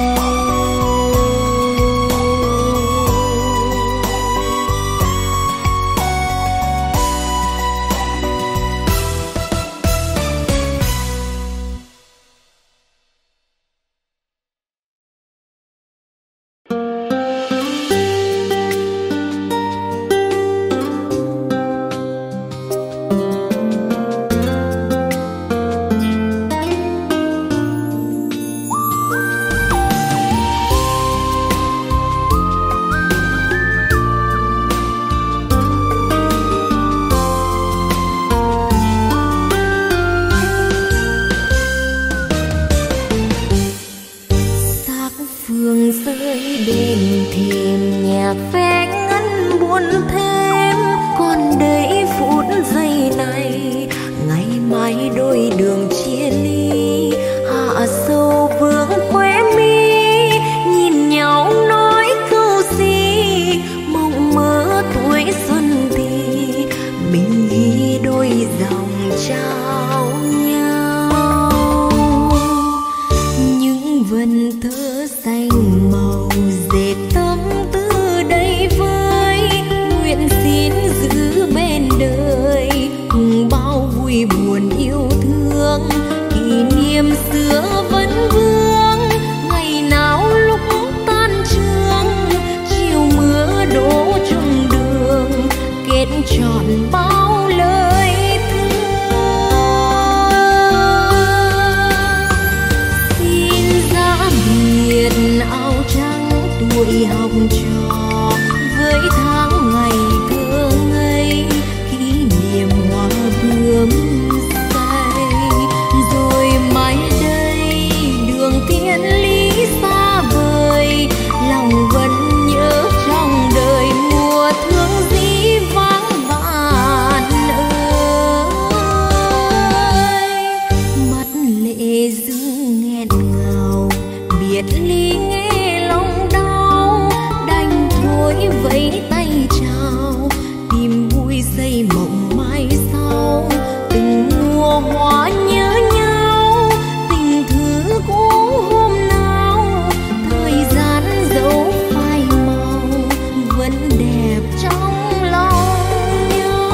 Phương rơi đêm thềm nhạc ve ngân buồn thêm, còn đây phút giây này ngày mai đôi đường chia ly. Hạ sâu vương khóe mi nhìn nhau nói câu gì, mộng mơ tuổi xuân thì mình ghi đôi dòng trao nhau. Những vần thơ xanh màu dệt tâm tư đầy vơi, nguyện xin giữ bên đời cùng bao vui buồn yêu thương. Kỷ niệm xưa vẫn vương, ngày nào lúc tan trường chiều mưa đổ trong đường, kết trọn bao lời thương. Xin ra biệt áo trắng tuổi học trò, với tháng ngày thơ ngây kỷ niệm hoa bướm say. Rồi mai đây đường thiên lý xa vời, lòng vẫn nhớ trong đời mùa thương dĩ vắng bạn ơi. Mắt lệ dưng nghẹn ngào, biệt ly nghe lòng đau, đành thôi vẫy tay chào tìm vui giây mộng mai sau. Từng mùa hoa nhớ nhau, tình thứ cũ hôm nào, thời gian dấu phai màu vẫn đẹp trong lòng nhau.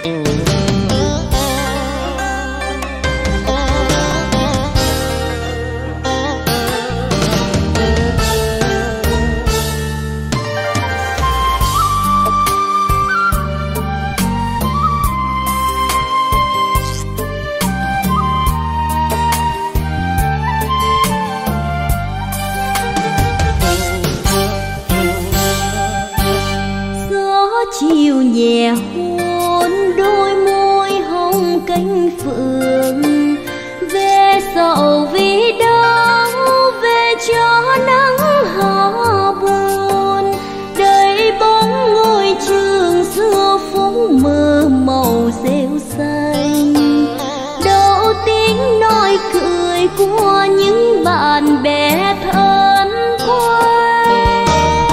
chiều nhẹ hôn đôi môi hồng cánh phượng, về sầu vì đau về cho nắng hạ buồn, đầy bóng ngôi trường xưa phố mơ màu rêu xanh, đâu tiếng nói cười của những bạn bè thân quen.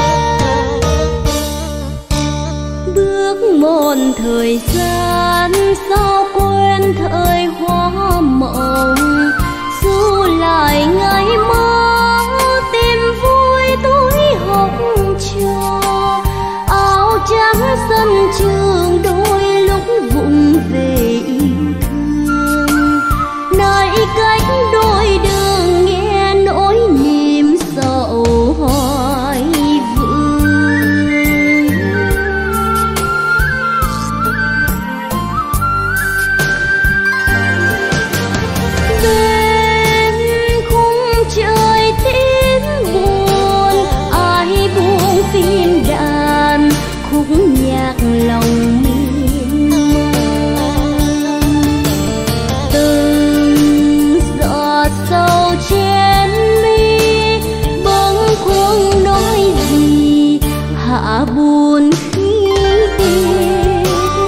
Bước một thời gian sao quên thời hoa mộng, dù lại ngày mơ tìm vui túi hồng trò, áo trắng sân trường đôi lúc vụng về yêu thương, nay cách đôi đường nghe nỗi niềm sầu hoài vương. Bên khung trời tím buồn, ai buông phim đàn khúc nhạc lòng miên man, từng giọt sầu trên mi bâng khuâng nói gì hạ buồn khi biệt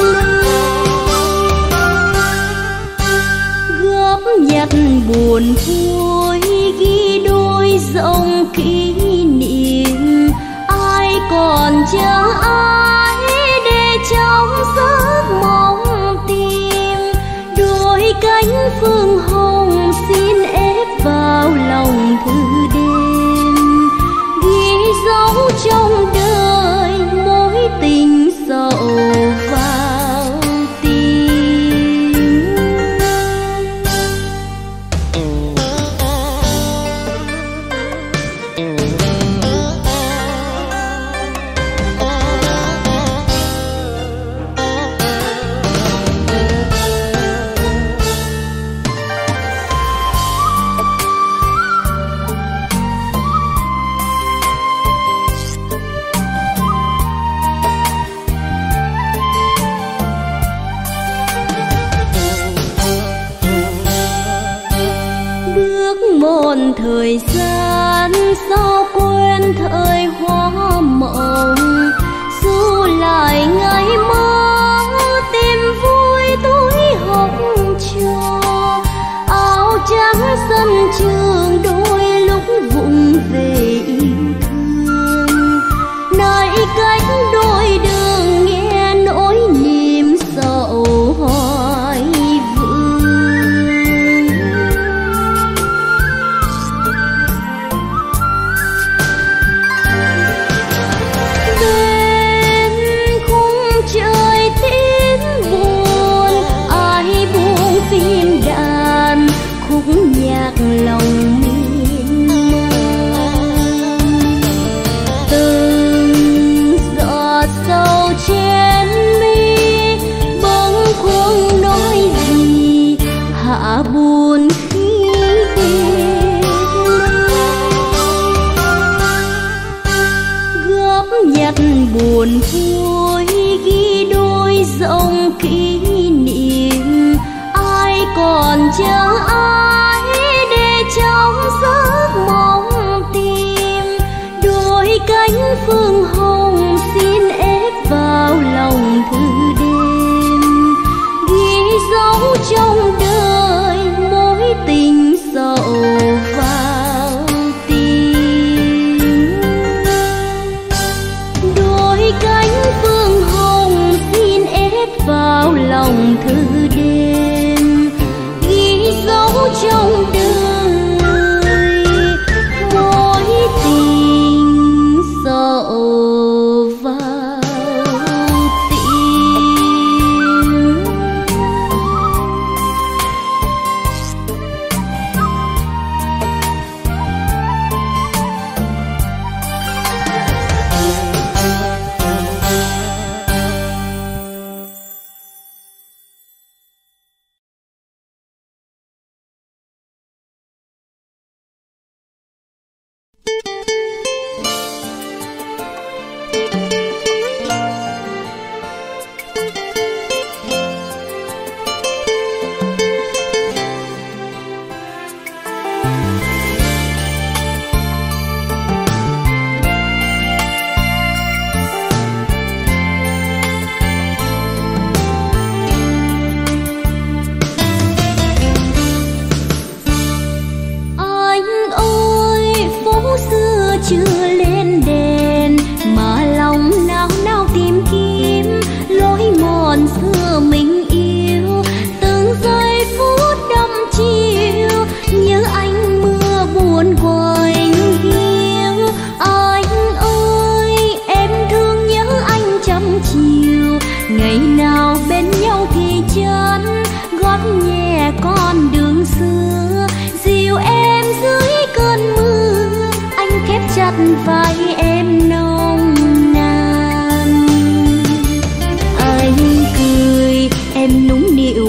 góp nhặt buồn vui ghi đôi dòng kỷ niệm, ai còn chờ ai để trong giấc mộng tìm đôi cánh phương hồng xin ép vào lòng thư đêm, ghi dấu trong đời mối tình sầu vào tim. Bước một thời gian sao quên thời hoa mộng, dù lại ngày mơ tìm vui túi hồng trò, áo trắng sân trường đôi lúc vụng về yêu thương, nay cách đôi đường nghe nỗi niềm sầu hoài vương. Bên khung trời tím buồn, ai buông phim đàn khúc nhạc lòng miên man, từng giọt sầu trên mi bâng khuâng nói gì hạ buồn khi biệt góp nhặt buồn vui ghi đôi dòng kỷ niệm, ai còn chờ ai để trong giấc mộng tìm đôi cánh phương hồng xin ép vào lòng thư đêm, ghi dấu trong đời mối tình sầu vào tim. Đôi cánh phương hồng xin ép vào lòng thư đêm, ghi dấu trong đời mối tình sầu vào tim.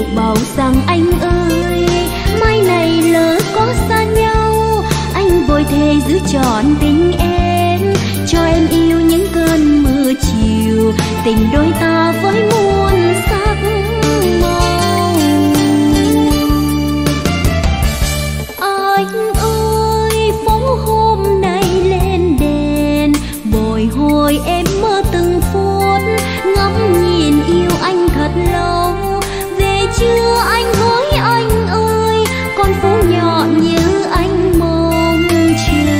bảo rằng anh ơi, mai này lỡ có xa nhau, anh vội thề giữ trọn tình em, cho em yêu những cơn mưa chiều, tình đôi ta với muôn sắc màu. Anh ơi, phố hôm nay lên đèn, bồi hồi em mơ từng phút, ngắm nhìn yêu anh thật lâu. Về chưa anh hỡi anh ơi, con phố nhỏ như anh mong chờ.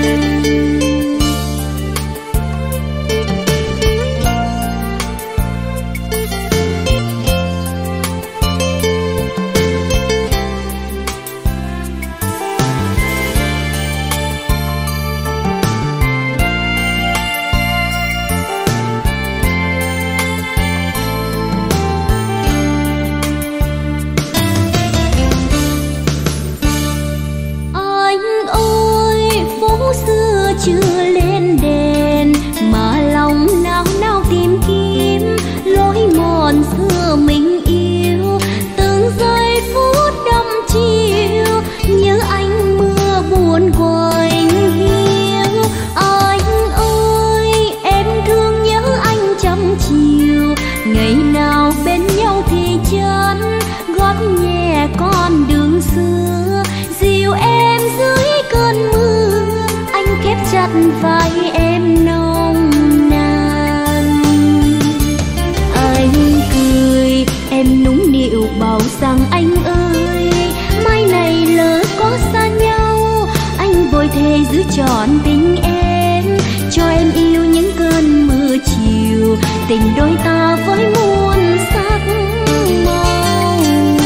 Chưa lên đèn mà lòng nao nao tìm kiếm lối mòn xưa mình yêu, từng giây phút đăm chiều nhớ anh mưa buồn quạnh hiu. Anh ơi, em thương nhớ anh trăm chiều, ngày nào bên nhau thì chân gót nhẹ con đường xưa, dìu em dưới cơn mưa, khép chặt vai em nồng nàn. Anh cười, em nũng nịu bảo rằng anh ơi, mai này lỡ có xa nhau, anh vội thề giữ trọn tình em, cho em yêu những cơn mưa chiều, tình đôi ta với muôn sắc màu.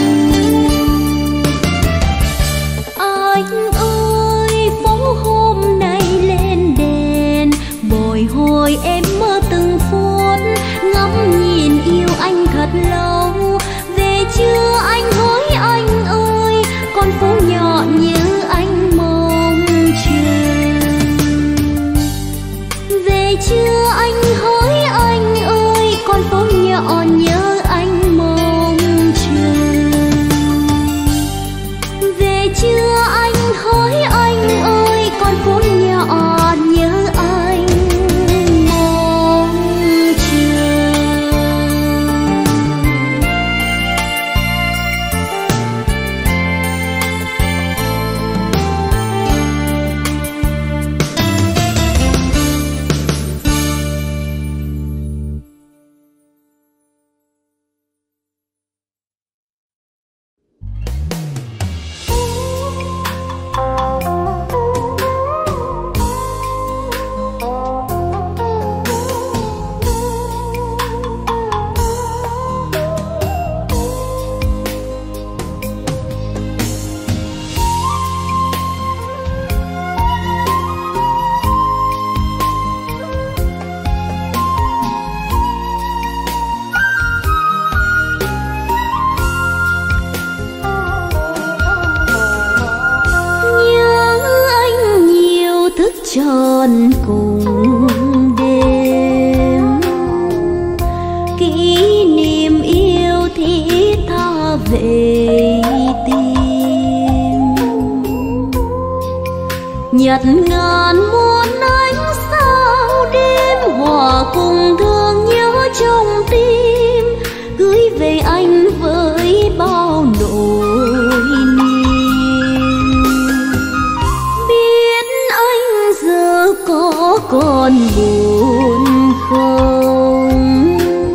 Anh ơi, phố hôm nay lên đèn, bồi hồi em mơ từng phút, ngắm nhìn yêu anh thật lâu. Về chưa anh hỡi anh ơi, con phố nhỏ như anh mong chờ. Về chưa anh hỡi anh ơi, con phố nhỏ nhớ anh mong chờ. Về chưa anh hỡi anh ơi, con phố nhỏ nhớ anh mong chờ. Tròn cùng đêm, kỷ niệm yêu thiết tha về tim, nhật ngàn muôn ánh sao đêm hòa cùng thương nhớ trong tim, gửi về anh với bao nỗi niềm. Có còn buồn không?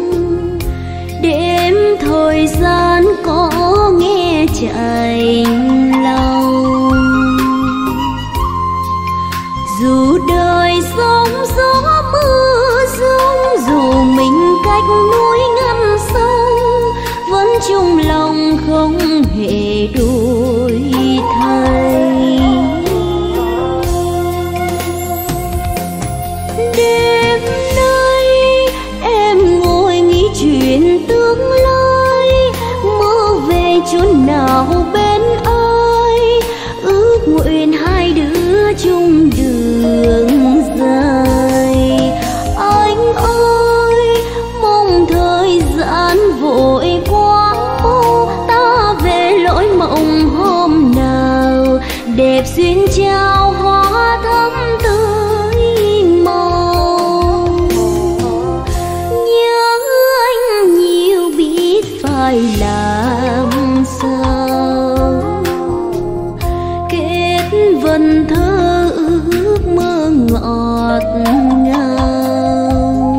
Đêm thời gian có nghe chạnh lòng, dù đời sóng gió mưa rông, dù mình cách núi ngăn sông, vẫn chung lòng không hề đổi thay. Chuyện tương lai mơ về chốn nào bên đẹp duyên trao hoa thắm tươi màu. Nhớ anh nhiều biết phải làm sao, kết vần thơ ước mơ ngọt ngào.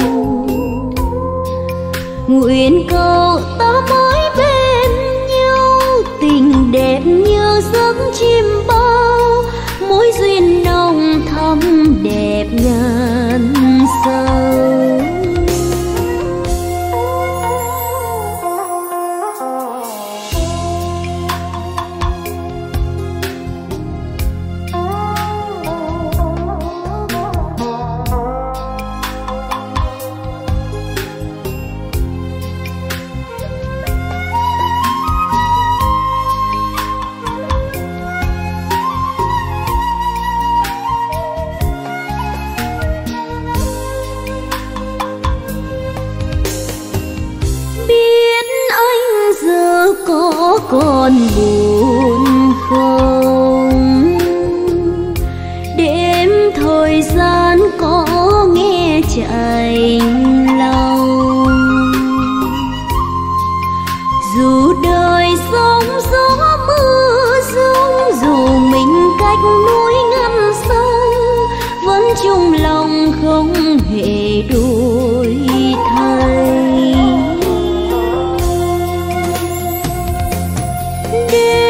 Nguyện cầu ta mãi bên nhau, tình đẹp như giấc chim bao, mối duyên nồng thắm đẹp ngàn sao. Có còn buồn không? Đêm thời gian có nghe chạy lòng. Dù đời sóng gió mưa rông, dù mình cách núi ngăn sông, vẫn chung lòng không hề đổi thay.